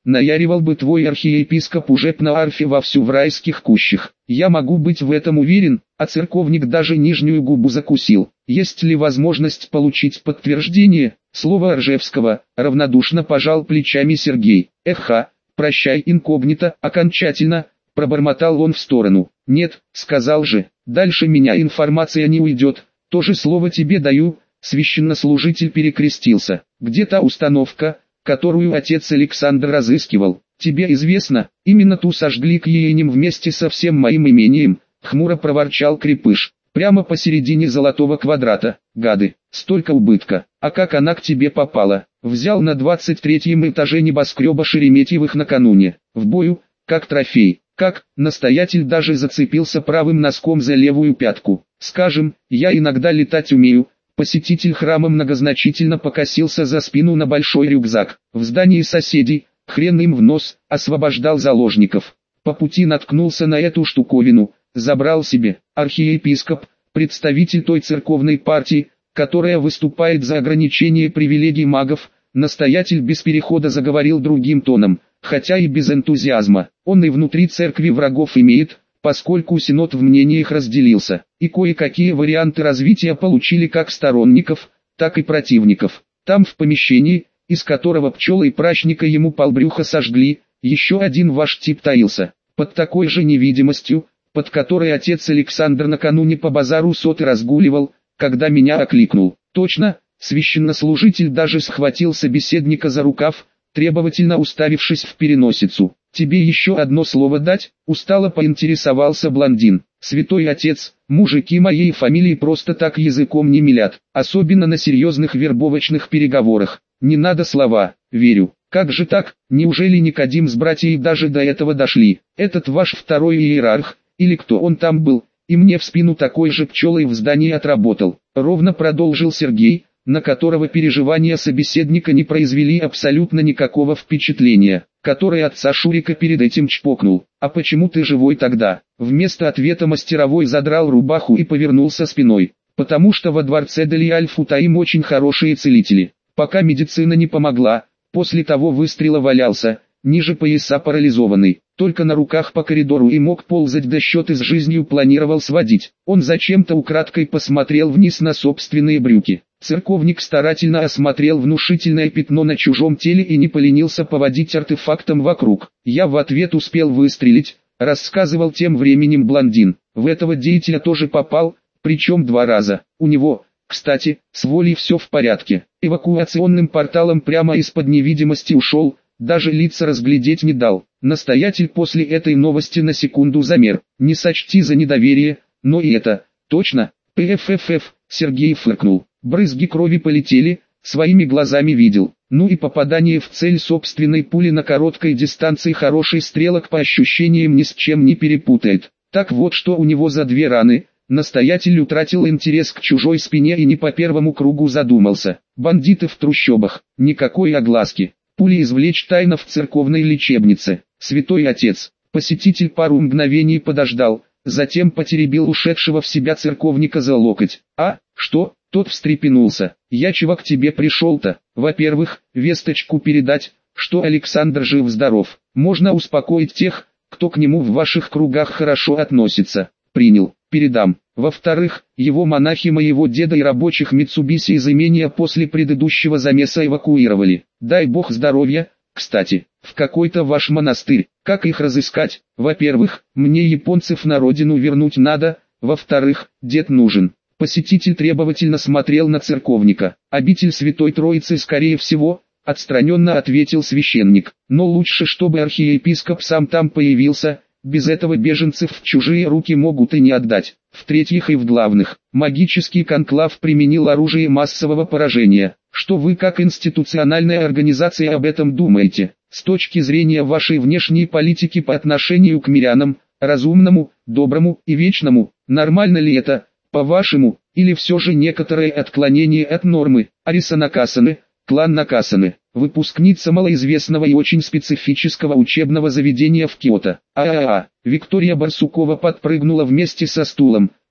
наяривал бы твой архиепископ уже б на арфе вовсю в райских кущах. Я могу быть в этом уверен, а церковник даже нижнюю губу закусил. Есть ли возможность получить подтверждение? Слово Ржевского, равнодушно пожал плечами Сергей. Эха, прощай инкогнито, окончательно, пробормотал он в сторону. Нет, сказал же, дальше меня информация не уйдет, тоже слово тебе даю. Священнослужитель перекрестился. Где та установка, которую отец Александр разыскивал? Тебе известно, именно ту сожгли к Ейням вместе со всем моим имением, хмуро проворчал Крепыш. Прямо посередине золотого квадрата, гады, столько убытка. А как она к тебе попала? Взял на двадцать третьем этаже небоскреба Шереметьевых накануне, в бою, как трофей. Как, настоятель даже зацепился правым носком за левую пятку. Скажем, я иногда летать умею. Посетитель храма многозначительно покосился за спину на большой рюкзак. В здании соседей, хрен им в нос, освобождал заложников. По пути наткнулся на эту штуковину, забрал себе. Архиепископ, представитель той церковной партии, которая выступает за ограничение привилегий магов, настоятель без перехода заговорил другим тоном, хотя и без энтузиазма. Он и внутри церкви врагов имеет, поскольку синод в мнениях разделился, и кое-какие варианты развития получили как сторонников, так и противников. Там в помещении, из которого пчелы и прачника ему полбрюха сожгли, еще один ваш тип таился, под такой же невидимостью, под которой отец Александр накануне по базару соты разгуливал, когда меня окликнул. Точно, священнослужитель даже схватил собеседника за рукав, требовательно уставившись в переносицу. «Тебе еще одно слово дать?» – устало поинтересовался блондин. «Святой отец, мужики моей фамилии просто так языком не мелят, особенно на серьезных вербовочных переговорах. Не надо слова, верю. Как же так, неужели Никодим с братьей даже до этого дошли? Этот ваш второй иерарх, или кто он там был, и мне в спину такой же пчелой в здании отработал», – ровно продолжил Сергей, на которого переживания собеседника не произвели абсолютно никакого впечатления, который отца Шурика перед этим чпокнул. «А почему ты живой тогда?» Вместо ответа мастеровой задрал рубаху и повернулся спиной. «Потому что во дворце Далиаль-Футаим очень хорошие целители. Пока медицина не помогла, после того выстрела валялся, ниже пояса парализованный, только на руках по коридору и мог ползать, до счеты с жизнью планировал сводить». Он зачем-то украдкой посмотрел вниз на собственные брюки. Церковник старательно осмотрел внушительное пятно на чужом теле и не поленился поводить артефактом вокруг. «Я в ответ успел выстрелить», — рассказывал тем временем блондин. «В этого деятеля тоже попал, причем два раза. У него, кстати, с волей все в порядке. Эвакуационным порталом прямо из-под невидимости ушел, даже лица разглядеть не дал». Настоятель после этой новости на секунду замер. «Не сочти за недоверие, но и это, точно?» «ПФФФ», Сергей фыркнул. Брызги крови полетели, своими глазами видел. Ну и попадание в цель собственной пули на короткой дистанции хороший стрелок по ощущениям ни с чем не перепутает. Так вот, что у него за две раны. Настоятель утратил интерес к чужой спине и не по первому кругу задумался. Бандиты в трущобах, никакой огласки. Пули извлечь тайно в церковной лечебнице. Святой отец. Посетитель пару мгновений подождал, затем потеребил ушедшего в себя церковника за локоть. «А, что?» Тот встрепенулся. «Я чего к тебе пришел-то? Во-первых, весточку передать, что Александр жив-здоров. Можно успокоить тех, кто к нему в ваших кругах хорошо относится. Принял, передам. Во-вторых, его монахи моего деда и рабочих Митсубиси из имения после предыдущего замеса эвакуировали. Дай бог здоровья. Кстати, в какой-то ваш монастырь. Как их разыскать? Во-первых, мне японцев на родину вернуть надо. Во-вторых, дед нужен». Посетитель требовательно смотрел на церковника. «Обитель Святой Троицы, скорее всего», — отстраненно ответил священник. «Но лучше, чтобы архиепископ сам там появился, без этого беженцев в чужие руки могут и не отдать». В-третьих и в главных, магический конклав применил оружие массового поражения. Что вы как институциональная организация об этом думаете? С точки зрения вашей внешней политики по отношению к мирянам, разумному, доброму и вечному, нормально ли это? По-вашему, или все же некоторое отклонение от нормы? Ариса Накасаны, клан Накасаны, выпускница малоизвестного и очень специфического учебного заведения в Киото. А-а-а, Виктория Барсукова подпрыгнула вместе со стулом,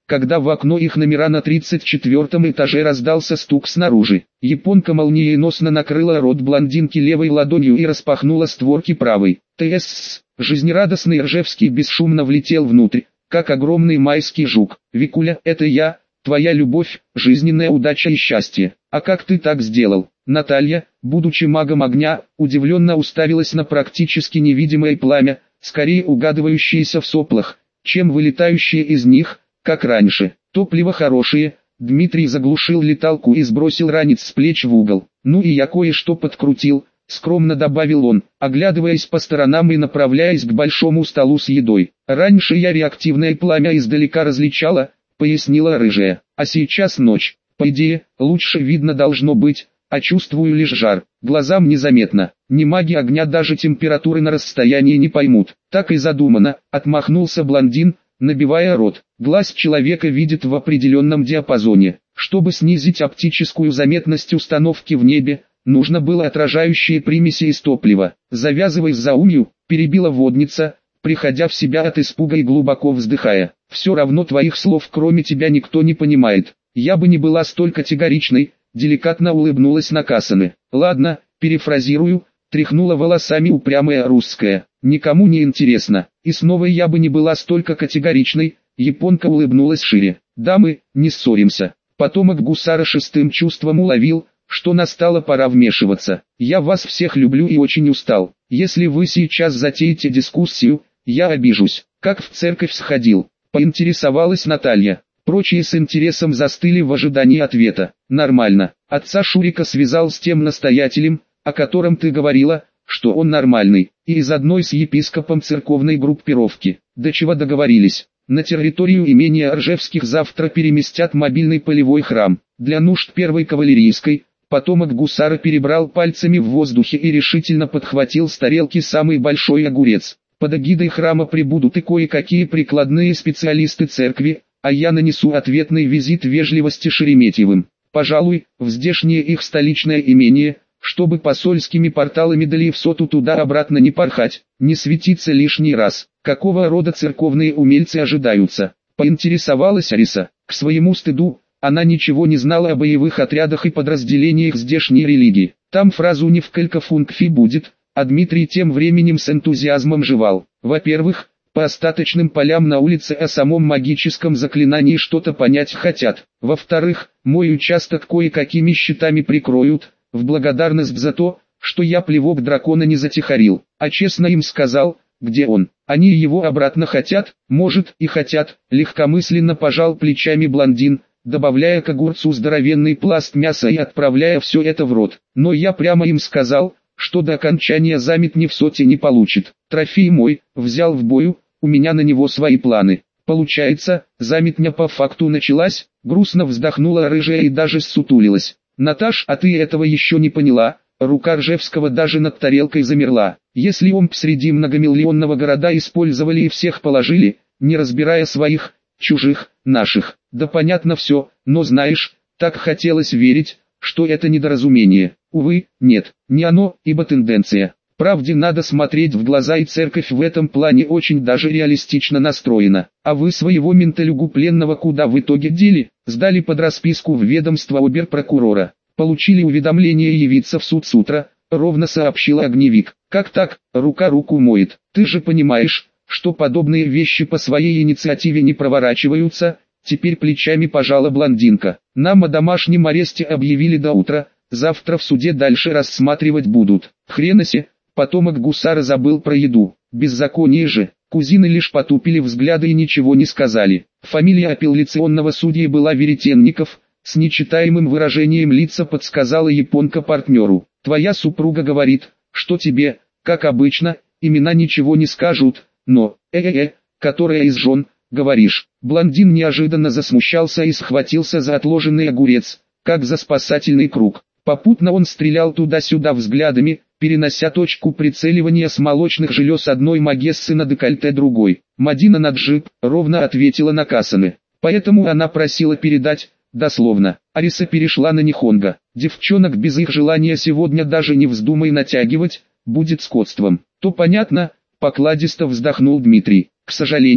когда в окно их номера на тридцать четвёртом этаже раздался стук снаружи. Японка молниеносно накрыла рот блондинки левой ладонью и распахнула створки правой. «ТСС!» Жизнерадостный Ржевский бесшумно влетел внутрь, как огромный майский жук. «Викуля, это я, твоя любовь, жизненная удача и счастье. А как ты так сделал?» Наталья, будучи магом огня, удивленно уставилась на практически невидимое пламя, скорее угадывающееся в соплах, чем вылетающее из них, как раньше. «Топливо хорошее». Дмитрий заглушил леталку и сбросил ранец с плеч в угол. «Ну и я кое-что подкрутил», — скромно добавил он, оглядываясь по сторонам и направляясь к большому столу с едой. «Раньше я реактивное пламя издалека различала», — пояснила рыжая. «А сейчас ночь. По идее, лучше видно должно быть, а чувствую лишь жар. Глазам незаметно. Ни маги огня даже температуры на расстоянии не поймут». «Так и задумано», — отмахнулся блондин, набивая рот. «Глаз человека видит в определенном диапазоне. Чтобы снизить оптическую заметность установки в небе, нужно было отражающие примеси из топлива. Завязывай с заумью», — перебила водница, приходя в себя от испуга и глубоко вздыхая. «Все равно твоих слов кроме тебя никто не понимает. Я бы не была столь категоричной», — деликатно улыбнулась Накасане. «Ладно, перефразирую», — тряхнула волосами упрямая русская. «Никому не интересно. И снова я бы не была столько категоричной», — японка улыбнулась шире. «Дамы, не ссоримся». Потомок гусара шестым чувством уловил, что настала пора вмешиваться. «Я вас всех люблю и очень устал. Если вы сейчас затеете дискуссию, я обижусь». «Как в церковь сходил?» — поинтересовалась Наталья. Прочие с интересом застыли в ожидании ответа. «Нормально. Отца Шурика связал с тем настоятелем, о котором ты говорила, что он нормальный, и из одной с епископом церковной группировки. До чего договорились? На территорию имения Ржевских завтра переместят мобильный полевой храм. Для нужд первой кавалерийской». Потомок гусара перебрал пальцами в воздухе и решительно подхватил с тарелки самый большой огурец. «Под эгидой храма прибудут и кое-какие прикладные специалисты церкви, а я нанесу ответный визит вежливости Шереметьевым. Пожалуй, в здешнее их столичное имение, чтобы посольскими порталами дали в соту туда-обратно не порхать, не светиться лишний раз. Какого рода церковные умельцы ожидаются?» — поинтересовалась Ариса. К своему стыду, она ничего не знала о боевых отрядах и подразделениях здешней религии. Там фразу «не в калька-функфи» будет, а Дмитрий тем временем с энтузиазмом жевал. Во-первых, по остаточным полям на улице о самом магическом заклинании что-то понять хотят. Во-вторых, мой участок кое-какими щитами прикроют, в благодарность за то, что я плевок дракона не затихарил. А честно им сказал, где он. Они его обратно хотят, может и хотят, легкомысленно пожал плечами блондин, добавляя к огурцу здоровенный пласт мяса и отправляя все это в рот. Но я прямо им сказал, что до окончания заметни в соте не получит. Трофей мой, взял в бою, у меня на него свои планы. Получается, заметня по факту началась, грустно вздохнула рыжая и даже ссутулилась. «Наташ, а ты этого еще не поняла?» Рука Ржевского даже над тарелкой замерла. «Если он среди многомиллионного города использовали и всех положили, не разбирая своих, чужих, наших. Да понятно все, но знаешь, так хотелось верить, что это недоразумение. Увы, нет, не оно, ибо тенденция. Правде надо смотреть в глаза, и церковь в этом плане очень даже реалистично настроена. А вы своего менталюгу пленного куда в итоге дели? Сдали под расписку в ведомство обер-прокурора. Получили уведомление явиться в суд с утра», — ровно сообщил огневик. «Как так? Рука руку моет. Ты же понимаешь, что подобные вещи по своей инициативе не проворачиваются?» Теперь плечами пожала блондинка. «Нам о домашнем аресте объявили до утра, завтра в суде дальше рассматривать будут». Хренасе, потомок гусара забыл про еду. Беззаконие же. Кузины лишь потупили взгляды и ничего не сказали. Фамилия апелляционного судьи была Веретенников, с нечитаемым выражением лица подсказала японка партнеру. «Твоя супруга говорит, что тебе, как обычно, имена ничего не скажут, но, э-э-э, которая из жен, говоришь». Блондин неожиданно засмущался и схватился за отложенный огурец, как за спасательный круг. Попутно он стрелял туда-сюда взглядами, перенося точку прицеливания с молочных желез одной магессы на декольте другой. «Мадина Наджиб», — ровно ответила Накасане. Поэтому она просила передать, дословно. Ариса перешла на нихонго. «Девчонок без их желания сегодня даже не вздумай натягивать, будет скотством». «То понятно», — покладисто вздохнул Дмитрий. «К сожалению,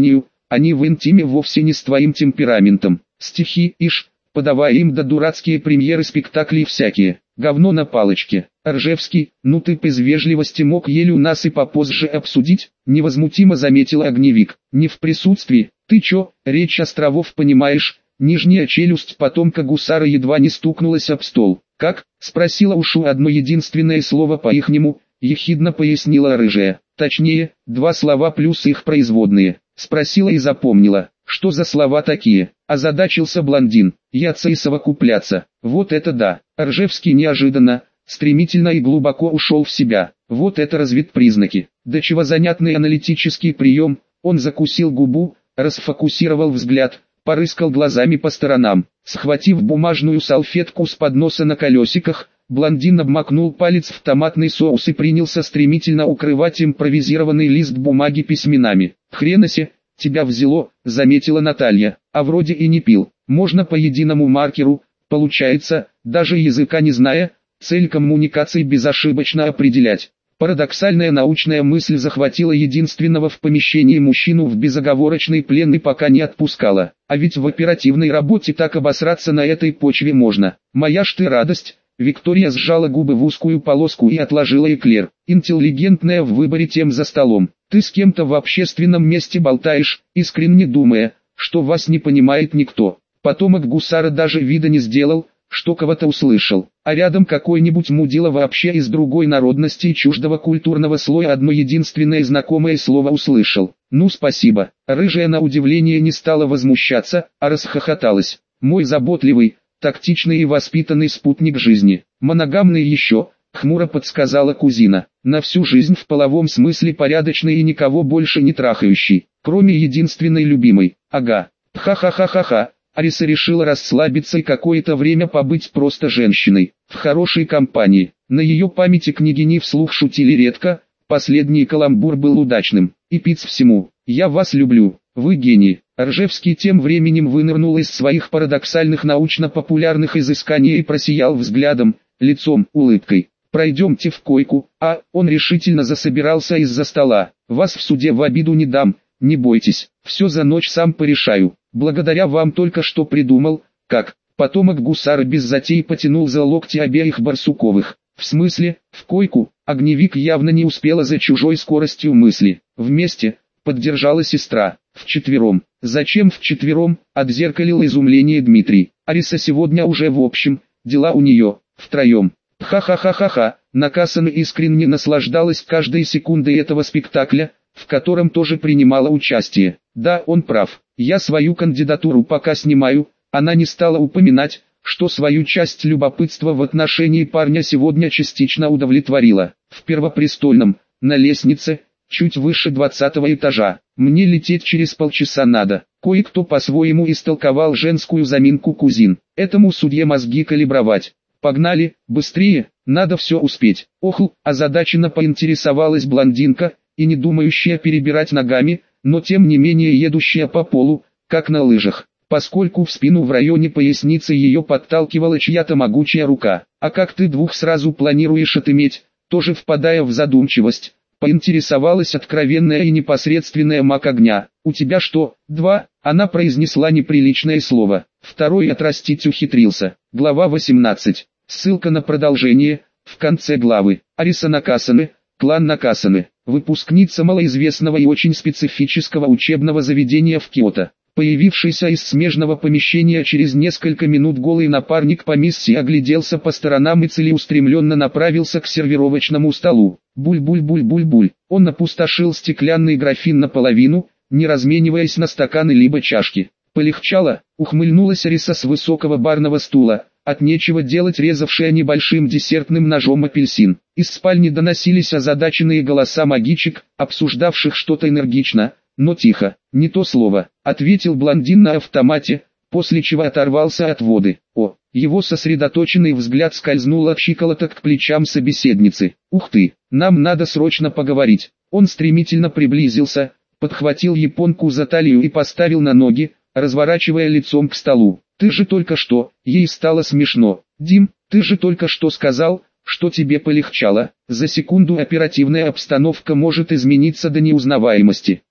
они в интиме вовсе не с твоим темпераментом. Стихи, ишь, подавая им да дурацкие премьеры спектаклей всякие. Говно на палочке. Ржевский, ну ты без вежливости мог еле у нас и попозже обсудить, невозмутимо заметил огневик. Не в присутствии, ты чё, речь островов понимаешь? Нижняя челюсть потомка гусара едва не стукнулась об стол. Как? Спросила ушу одно единственное слово по-ихнему, ехидно пояснила рыжая. Точнее, два слова плюс их производные. Спросила и запомнила. Что за слова такие? Озадачился блондин. Яться и совокупляться. Вот это да. Ржевский неожиданно, стремительно и глубоко ушел в себя. Вот это разведпризнаки. До чего занятный аналитический прием. Он закусил губу, расфокусировал взгляд, порыскал глазами по сторонам. Схватив бумажную салфетку с подноса на колесиках, блондин обмакнул палец в томатный соус и принялся стремительно укрывать импровизированный лист бумаги письменами. «Хренасе, тебя взяло», — заметила Наталья, — «а вроде и не пил. Можно по единому маркеру, получается, даже языка не зная, цель коммуникации безошибочно определять». Парадоксальная научная мысль захватила единственного в помещении мужчину в безоговорочный плен и пока не отпускала. А ведь в оперативной работе так обосраться на этой почве можно. «Моя ж ты радость». Виктория сжала губы в узкую полоску и отложила эклер. Интеллигентная в выборе тем за столом. «Ты с кем-то в общественном месте болтаешь, искренне думая, что вас не понимает никто». Потомок гусара даже вида не сделал, что кого-то услышал. А рядом какой-нибудь мудила вообще из другой народности и чуждого культурного слоя одно единственное знакомое слово услышал. «Ну спасибо». Рыжая на удивление не стала возмущаться, а расхохоталась. «Мой заботливый, тактичный и воспитанный спутник жизни. Моногамный еще», — хмуро подсказала кузина. «На всю жизнь в половом смысле порядочный и никого больше не трахающий, кроме единственной любимой. Ага. Ха-ха-ха-ха-ха». Ариса решила расслабиться и какое-то время побыть просто женщиной, в хорошей компании. На ее памяти княгини вслух шутили редко, последний каламбур был удачным. И пиц всему. «Я вас люблю, вы гений». Ржевский тем временем вынырнул из своих парадоксальных научно-популярных изысканий и просиял взглядом, лицом, улыбкой. «Пройдемте в койку». А, он решительно засобирался из-за стола. «Вас в суде в обиду не дам, не бойтесь, все за ночь сам порешаю. Благодаря вам только что придумал, как». Потомок гусара без затей потянул за локти обеих Барсуковых. «В смысле, в койку?» Огневик явно не успела за чужой скоростью мысли. «Вместе», — поддержала сестра. «Вчетвером». «Зачем вчетвером?» — отзеркалил изумление Дмитрий. «Ариса сегодня уже в общем, дела у нее, втроем». Ха-ха-ха-ха-ха, Накасана искренне наслаждалась каждой секундой этого спектакля, в котором тоже принимала участие. «Да, он прав. Я свою кандидатуру пока снимаю». Она не стала упоминать, что свою часть любопытства в отношении парня сегодня частично удовлетворила. В Первопрестольном, на лестнице, чуть выше двадцатого этажа. «Мне лететь через полчаса надо». Кое-кто по-своему истолковал женскую заминку кузин. Этому судье мозги калибровать. «Погнали, быстрее, надо все успеть». «Охл», озадаченно поинтересовалась блондинка, и не думающая перебирать ногами, но тем не менее едущая по полу, как на лыжах, поскольку в спину в районе поясницы ее подталкивала чья-то могучая рука. «А как ты двух сразу планируешь отыметь?» Тоже впадая в задумчивость, поинтересовалась откровенная и непосредственная маг огня. «У тебя что, два?» Она произнесла неприличное слово. Второй отрастить ухитрился. Глава восемнадцать. Ссылка на продолжение, в конце главы. Ариса Накасаны, клан Накасаны, выпускница малоизвестного и очень специфического учебного заведения в Киото. Появившийся из смежного помещения через несколько минут голый напарник по миссии огляделся по сторонам и целеустремленно направился к сервировочному столу. Буль-буль-буль-буль-буль. Он опустошил стеклянный графин наполовину, не размениваясь на стаканы либо чашки. «Полегчало», — ухмыльнулась Ариса с высокого барного стула, от нечего делать резавшая небольшим десертным ножом апельсин. Из спальни доносились озадаченные голоса магичек, обсуждавших что-то энергично, но тихо. «Не то слово», — ответил блондин на автомате, после чего оторвался от воды. О, его сосредоточенный взгляд скользнул от щиколоток к плечам собеседницы. «Ух ты, нам надо срочно поговорить». Он стремительно приблизился, подхватил японку за талию и поставил на ноги, разворачивая лицом к столу. «Ты же только что...» Ей стало смешно. «Дим, ты же только что сказал, что тебе полегчало». За секунду оперативная обстановка может измениться до неузнаваемости.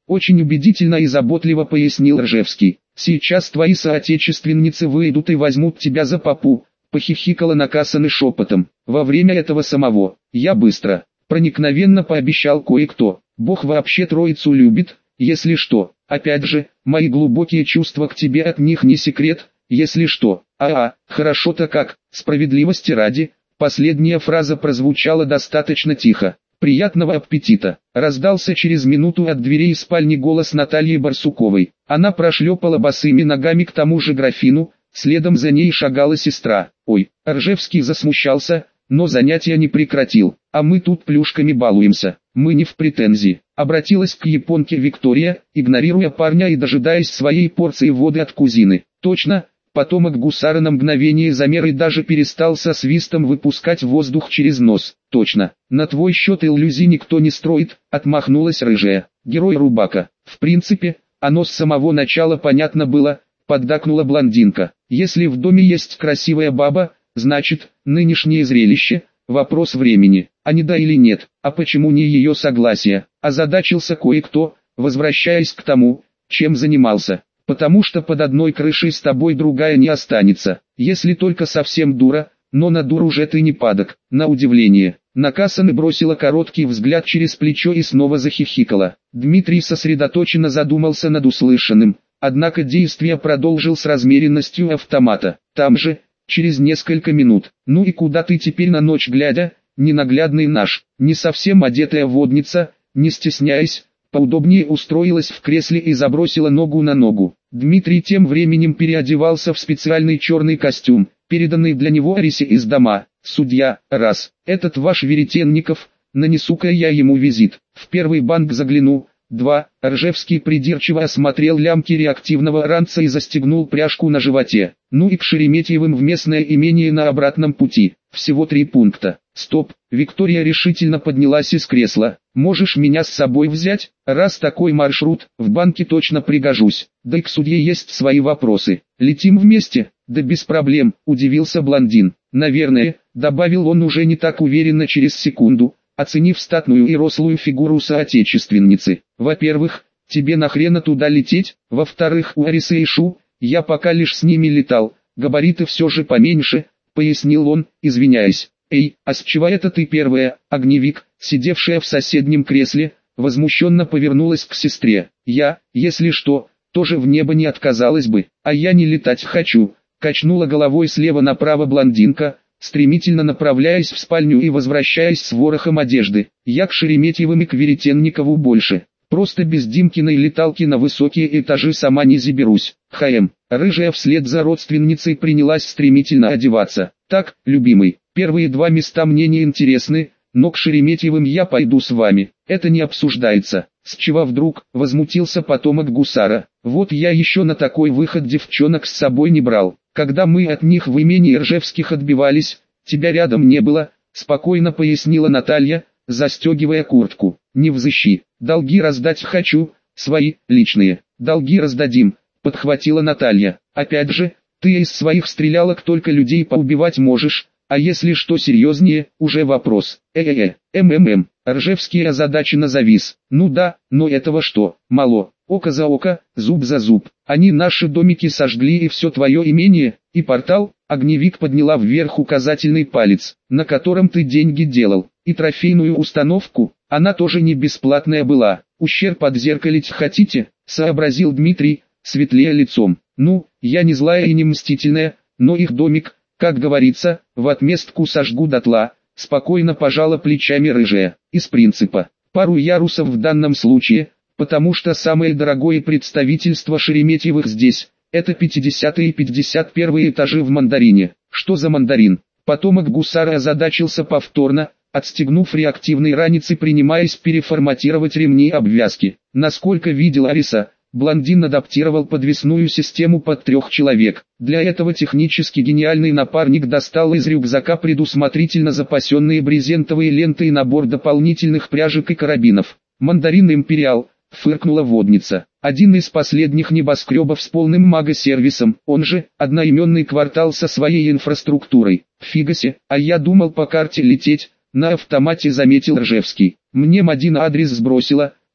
Очень убедительно и заботливо пояснил Ржевский. Сейчас твои соотечественницы выйдут и возьмут тебя за попу, похихикала Накасаны шепотом. Во время этого самого, я быстро, проникновенно пообещал кое-кто. Бог вообще троицу любит, если что. Опять же, мои глубокие чувства к тебе от них не секрет, если что. А-а, хорошо-то как, справедливости ради. Последняя фраза прозвучала достаточно тихо. «Приятного аппетита!» Раздался через минуту от дверей спальни голос Натальи Барсуковой. Она прошлепала босыми ногами к тому же графину, следом за ней шагала сестра. «Ой!» Ржевский засмущался, но занятия не прекратил. «А мы тут плюшками балуемся, мы не в претензии». Обратилась к японке Виктория, игнорируя парня и дожидаясь своей порции воды от кузины. «Точно!» Потомок гусара на мгновение замер и даже перестал со свистом выпускать воздух через нос. «Точно, на твой счет иллюзий никто не строит», — отмахнулась рыжая. «Герой Рубака». «В принципе, оно с самого начала понятно было», — поддакнула блондинка. «Если в доме есть красивая баба, значит, нынешнее зрелище — вопрос времени, а не да или нет, а почему не ее согласие?» Озадачился кое-кто, возвращаясь к тому, чем занимался. «Потому что под одной крышей с тобой другая не останется, если только совсем дура, но на дуру же ты не падок». На удивление, Накасаны бросила короткий взгляд через плечо и снова захихикала. Дмитрий сосредоточенно задумался над услышанным, однако действие продолжил с размеренностью автомата. Там же, через несколько минут. «Ну и куда ты теперь на ночь глядя, ненаглядный наш?» Не совсем одетая водница, не стесняясь, поудобнее устроилась в кресле и забросила ногу на ногу. Дмитрий тем временем переодевался в специальный черный костюм, переданный для него Арисе из дома. «Судья, раз, этот ваш Веретенников, нанесу-ка я ему визит. В первый банк загляну». Два. Ржевский придирчиво осмотрел лямки реактивного ранца и застегнул пряжку на животе. «Ну и к Шереметьевым в местное имение на обратном пути. Всего три пункта». «Стоп!» Виктория решительно поднялась из кресла. «Можешь меня с собой взять? Раз такой маршрут, в банке точно пригожусь. Да и к судье есть свои вопросы. Летим вместе?» «Да без проблем», удивился блондин. «Наверное», добавил он уже не так уверенно через секунду, оценив статную и рослую фигуру соотечественницы. «Во-первых, тебе нахрена туда лететь? Во-вторых, у Арисы и Шу, я пока лишь с ними летал, габариты все же поменьше», пояснил он, извиняясь. «Эй, а с чего это ты первая?» Огневик, сидевшая в соседнем кресле, возмущенно повернулась к сестре. «Я, если что, тоже в небо не отказалась бы, а я не летать хочу», качнула головой слева направо блондинка, стремительно направляясь в спальню и возвращаясь с ворохом одежды. «Я к Шереметьевым и к Веретенникову больше. Просто без Димкиной леталки на высокие этажи сама не заберусь». «Ха-эм». Рыжая вслед за родственницей принялась стремительно одеваться. «Так, любимый, первые два места мне не интересны, но к Шереметьевым я пойду с вами. Это не обсуждается». «С чего вдруг?» — возмутился потомок гусара. «Вот я еще на такой выход девчонок с собой не брал. Когда мы от них в имении Ржевских отбивались, тебя рядом не было», — спокойно пояснила Наталья, застегивая куртку. «Не взыщи, долги раздать хочу, свои, личные, долги раздадим», — подхватила Наталья. «Опять же, ты из своих стрелялок только людей поубивать можешь, а если что серьезнее, уже вопрос. Э-э-э, м-м-м». Ржевский озадаченно завис. «Ну да, но этого что, мало? Око за око, зуб за зуб. Они наши домики сожгли и все твое имение, и портал». Огневик подняла вверх указательный палец, на котором ты деньги делал, и трофейную установку. Она тоже не бесплатная была. «Ущерб отзеркалить хотите?» — сообразил Дмитрий, светлея лицом. «Ну, я не злая и не мстительная, но их домик, как говорится, в отместку сожгу дотла», — спокойно пожала плечами рыжая. «Из принципа. Пару ярусов в данном случае, потому что самое дорогое представительство Шереметьевых здесь, это пятидесятые и пятьдесят первые этажи в Мандарине». «Что за Мандарин?» Потомок гусара озадачился повторно, отстегнув реактивный ранец и принимаясь переформатировать ремни обвязки. Насколько видел Ариса, блондин адаптировал подвесную систему под трех человек. Для этого технически гениальный напарник достал из рюкзака предусмотрительно запасенные брезентовые ленты и набор дополнительных пряжек и карабинов. «Мандарин Империал», — фыркнула водница. «Один из последних небоскребов с полным магосервисом, он же, одноименный квартал со своей инфраструктурой». «Фигасе, а я думал по карте лететь», — на автомате заметил Ржевский. «Мне Мадина адрес сбросила»,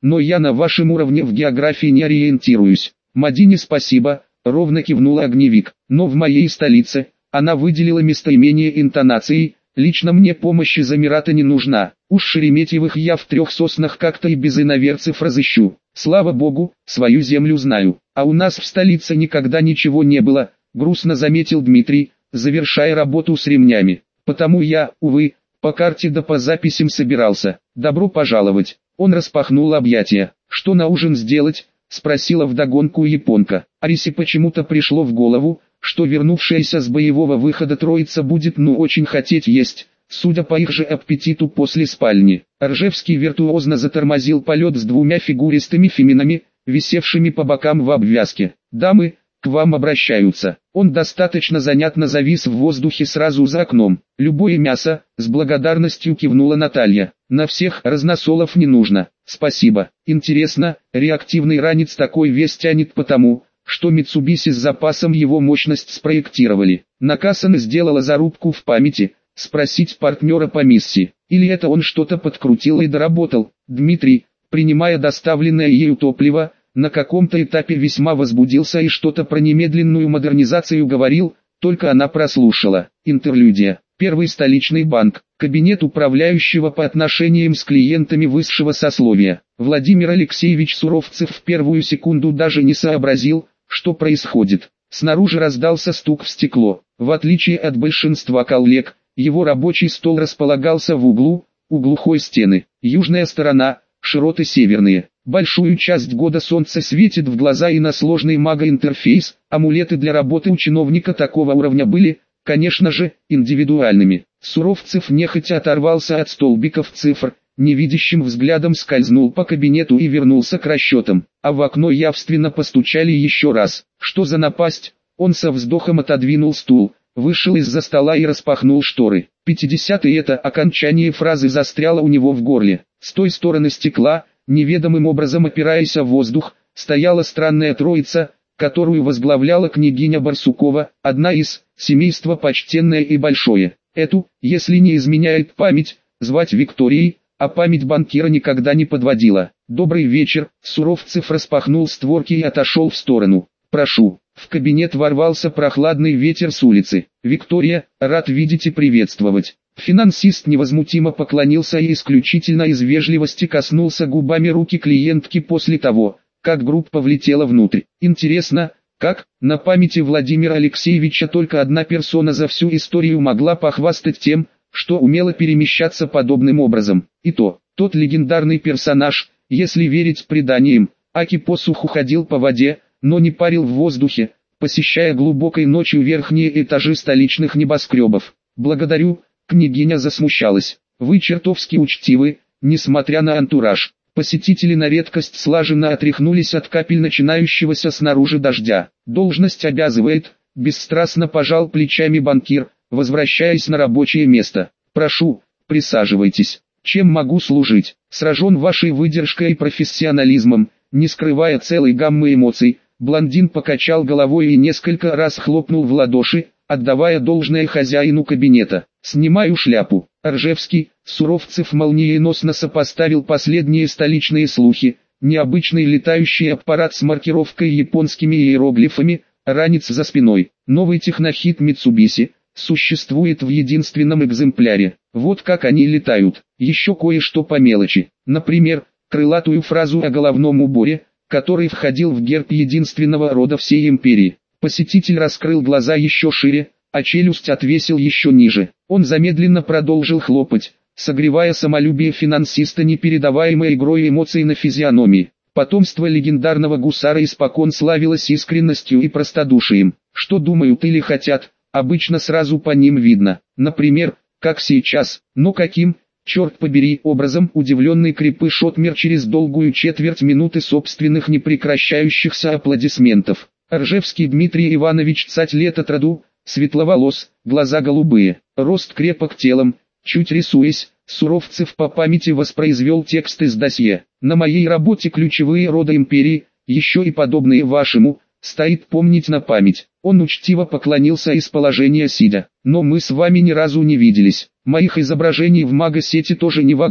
но я на вашем уровне в географии не ориентируюсь. Мадине спасибо, ровно кивнула огневик, но в моей столице, она выделила местоимение интонацией, лично мне помощи Замирата не нужна, уж Шереметьевых я в трех соснах как-то и без иноверцев разыщу. Слава богу, свою землю знаю, а у нас в столице никогда ничего не было, грустно заметил Дмитрий, завершая работу с ремнями. Потому я, увы, по карте да по записям собирался. Добро пожаловать. Он распахнул объятия. Что на ужин сделать? Спросила вдогонку японка. Арисе почему-то пришло в голову, что вернувшаяся с боевого выхода троица будет ну очень хотеть есть, судя по их же аппетиту после спальни. Ржевский виртуозно затормозил полет с двумя фигуристыми феминами, висевшими по бокам в обвязке. «Дамы, к вам обращаются». Он достаточно занятно завис в воздухе сразу за окном. «Любое мясо», с благодарностью кивнула Наталья. «На всех разносолов не нужно, спасибо». Интересно, реактивный ранец такой вес тянет потому, что Митсубиси с запасом его мощность спроектировали. Накасана сделала зарубку в памяти, спросить партнера по миссии, или это он что-то подкрутил и доработал. Дмитрий, принимая доставленное ею топливо, на каком-то этапе весьма возбудился и что-то про немедленную модернизацию говорил, только она прослушала. Интерлюдия. Первый столичный банк. Кабинет управляющего по отношениям с клиентами высшего сословия. Владимир Алексеевич Суровцев в первую секунду даже не сообразил, что происходит. Снаружи раздался стук в стекло. В отличие от большинства коллег, его рабочий стол располагался в углу, у глухой стены. Южная сторона, широты северные. Большую часть года солнце светит в глаза и на сложный магоинтерфейс, амулеты для работы у чиновника такого уровня были, конечно же, индивидуальными. Суровцев нехотя оторвался от столбиков цифр, невидящим взглядом скользнул по кабинету и вернулся к расчетам, а в окно явственно постучали еще раз. Что за напасть? Он со вздохом отодвинул стул, вышел из-за стола и распахнул шторы. пятидесятый это окончание фразы застряло у него в горле. С той стороны стекла, неведомым образом опираясь о воздух, стояла странная троица, которую возглавляла княгиня Барсукова, одна из, семейства почтенное и большое. Эту, если не изменяет память, звать Викторией, а память банкира никогда не подводила. «Добрый вечер», Суровцев распахнул створки и отошел в сторону. «Прошу». В кабинет ворвался прохладный ветер с улицы. «Виктория, рад видеть и приветствовать». Финансист невозмутимо поклонился и исключительно из вежливости коснулся губами руки клиентки после того, как группа влетела внутрь. Интересно, как? На памяти Владимира Алексеевича только одна персона за всю историю могла похвастать тем, что умела перемещаться подобным образом. И то, тот легендарный персонаж, если верить преданиям, Аки посуху ходил по воде, но не парил в воздухе, посещая глубокой ночью верхние этажи столичных небоскребов. «Благодарю», княгиня засмущалась. «Вы чертовски учтивы, несмотря на антураж». Посетители на редкость слаженно отряхнулись от капель начинающегося снаружи дождя. «Должность обязывает», бесстрастно пожал плечами банкир, возвращаясь на рабочее место. «Прошу, присаживайтесь. Чем могу служить?» Сражен вашей выдержкой и профессионализмом, не скрывая целой гаммы эмоций, блондин покачал головой и несколько раз хлопнул в ладоши, отдавая должное хозяину кабинета. «Снимаю шляпу». Ржевский, Суровцев молниеносно сопоставил последние столичные слухи, необычный летающий аппарат с маркировкой японскими иероглифами, ранец за спиной, новый технохит Mitsubishi, существует в единственном экземпляре. Вот как они летают. Еще кое-что по мелочи. Например, крылатую фразу о головном уборе, который входил в герб единственного рода всей империи. Посетитель раскрыл глаза еще шире, а челюсть отвесил еще ниже. Он замедленно продолжил хлопать, согревая самолюбие финансиста непередаваемой игрой эмоций на физиономии. Потомство легендарного гусара испокон славилось искренностью и простодушием. Что думают или хотят, обычно сразу по ним видно. Например, как сейчас, но каким, черт побери, образом удивленный крепыш отмер через долгую четверть минуты собственных непрекращающихся аплодисментов. Ржевский Дмитрий Иванович цать лет от роду, светловолос, глаза голубые, рост крепок телом, чуть рисуясь, Суровцев по памяти воспроизвел текст из досье. «На моей работе ключевые рода империи, еще и подобные вашему, стоит помнить на память». Он учтиво поклонился из положения сидя. «Но мы с вами ни разу не виделись. Моих изображений в мага-сети тоже не вагон». Он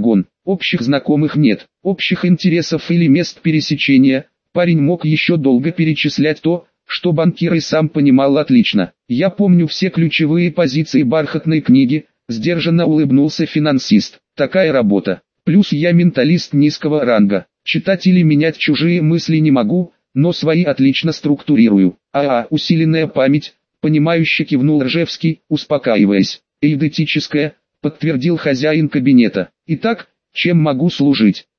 общих знакомых нет, общих интересов или мест пересечения. Парень мог еще долго перечислять то, что банкир и сам понимал отлично. Я помню все ключевые позиции бархатной книги, сдержанно улыбнулся финансист. Такая работа. Плюс я менталист низкого ранга. Читать или менять чужие мысли не могу, но свои отлично структурирую. А, -а усиленная память, понимающе кивнул Ржевский, успокаиваясь. Эйдетическая, подтвердил хозяин кабинета. Итак, чем могу служить?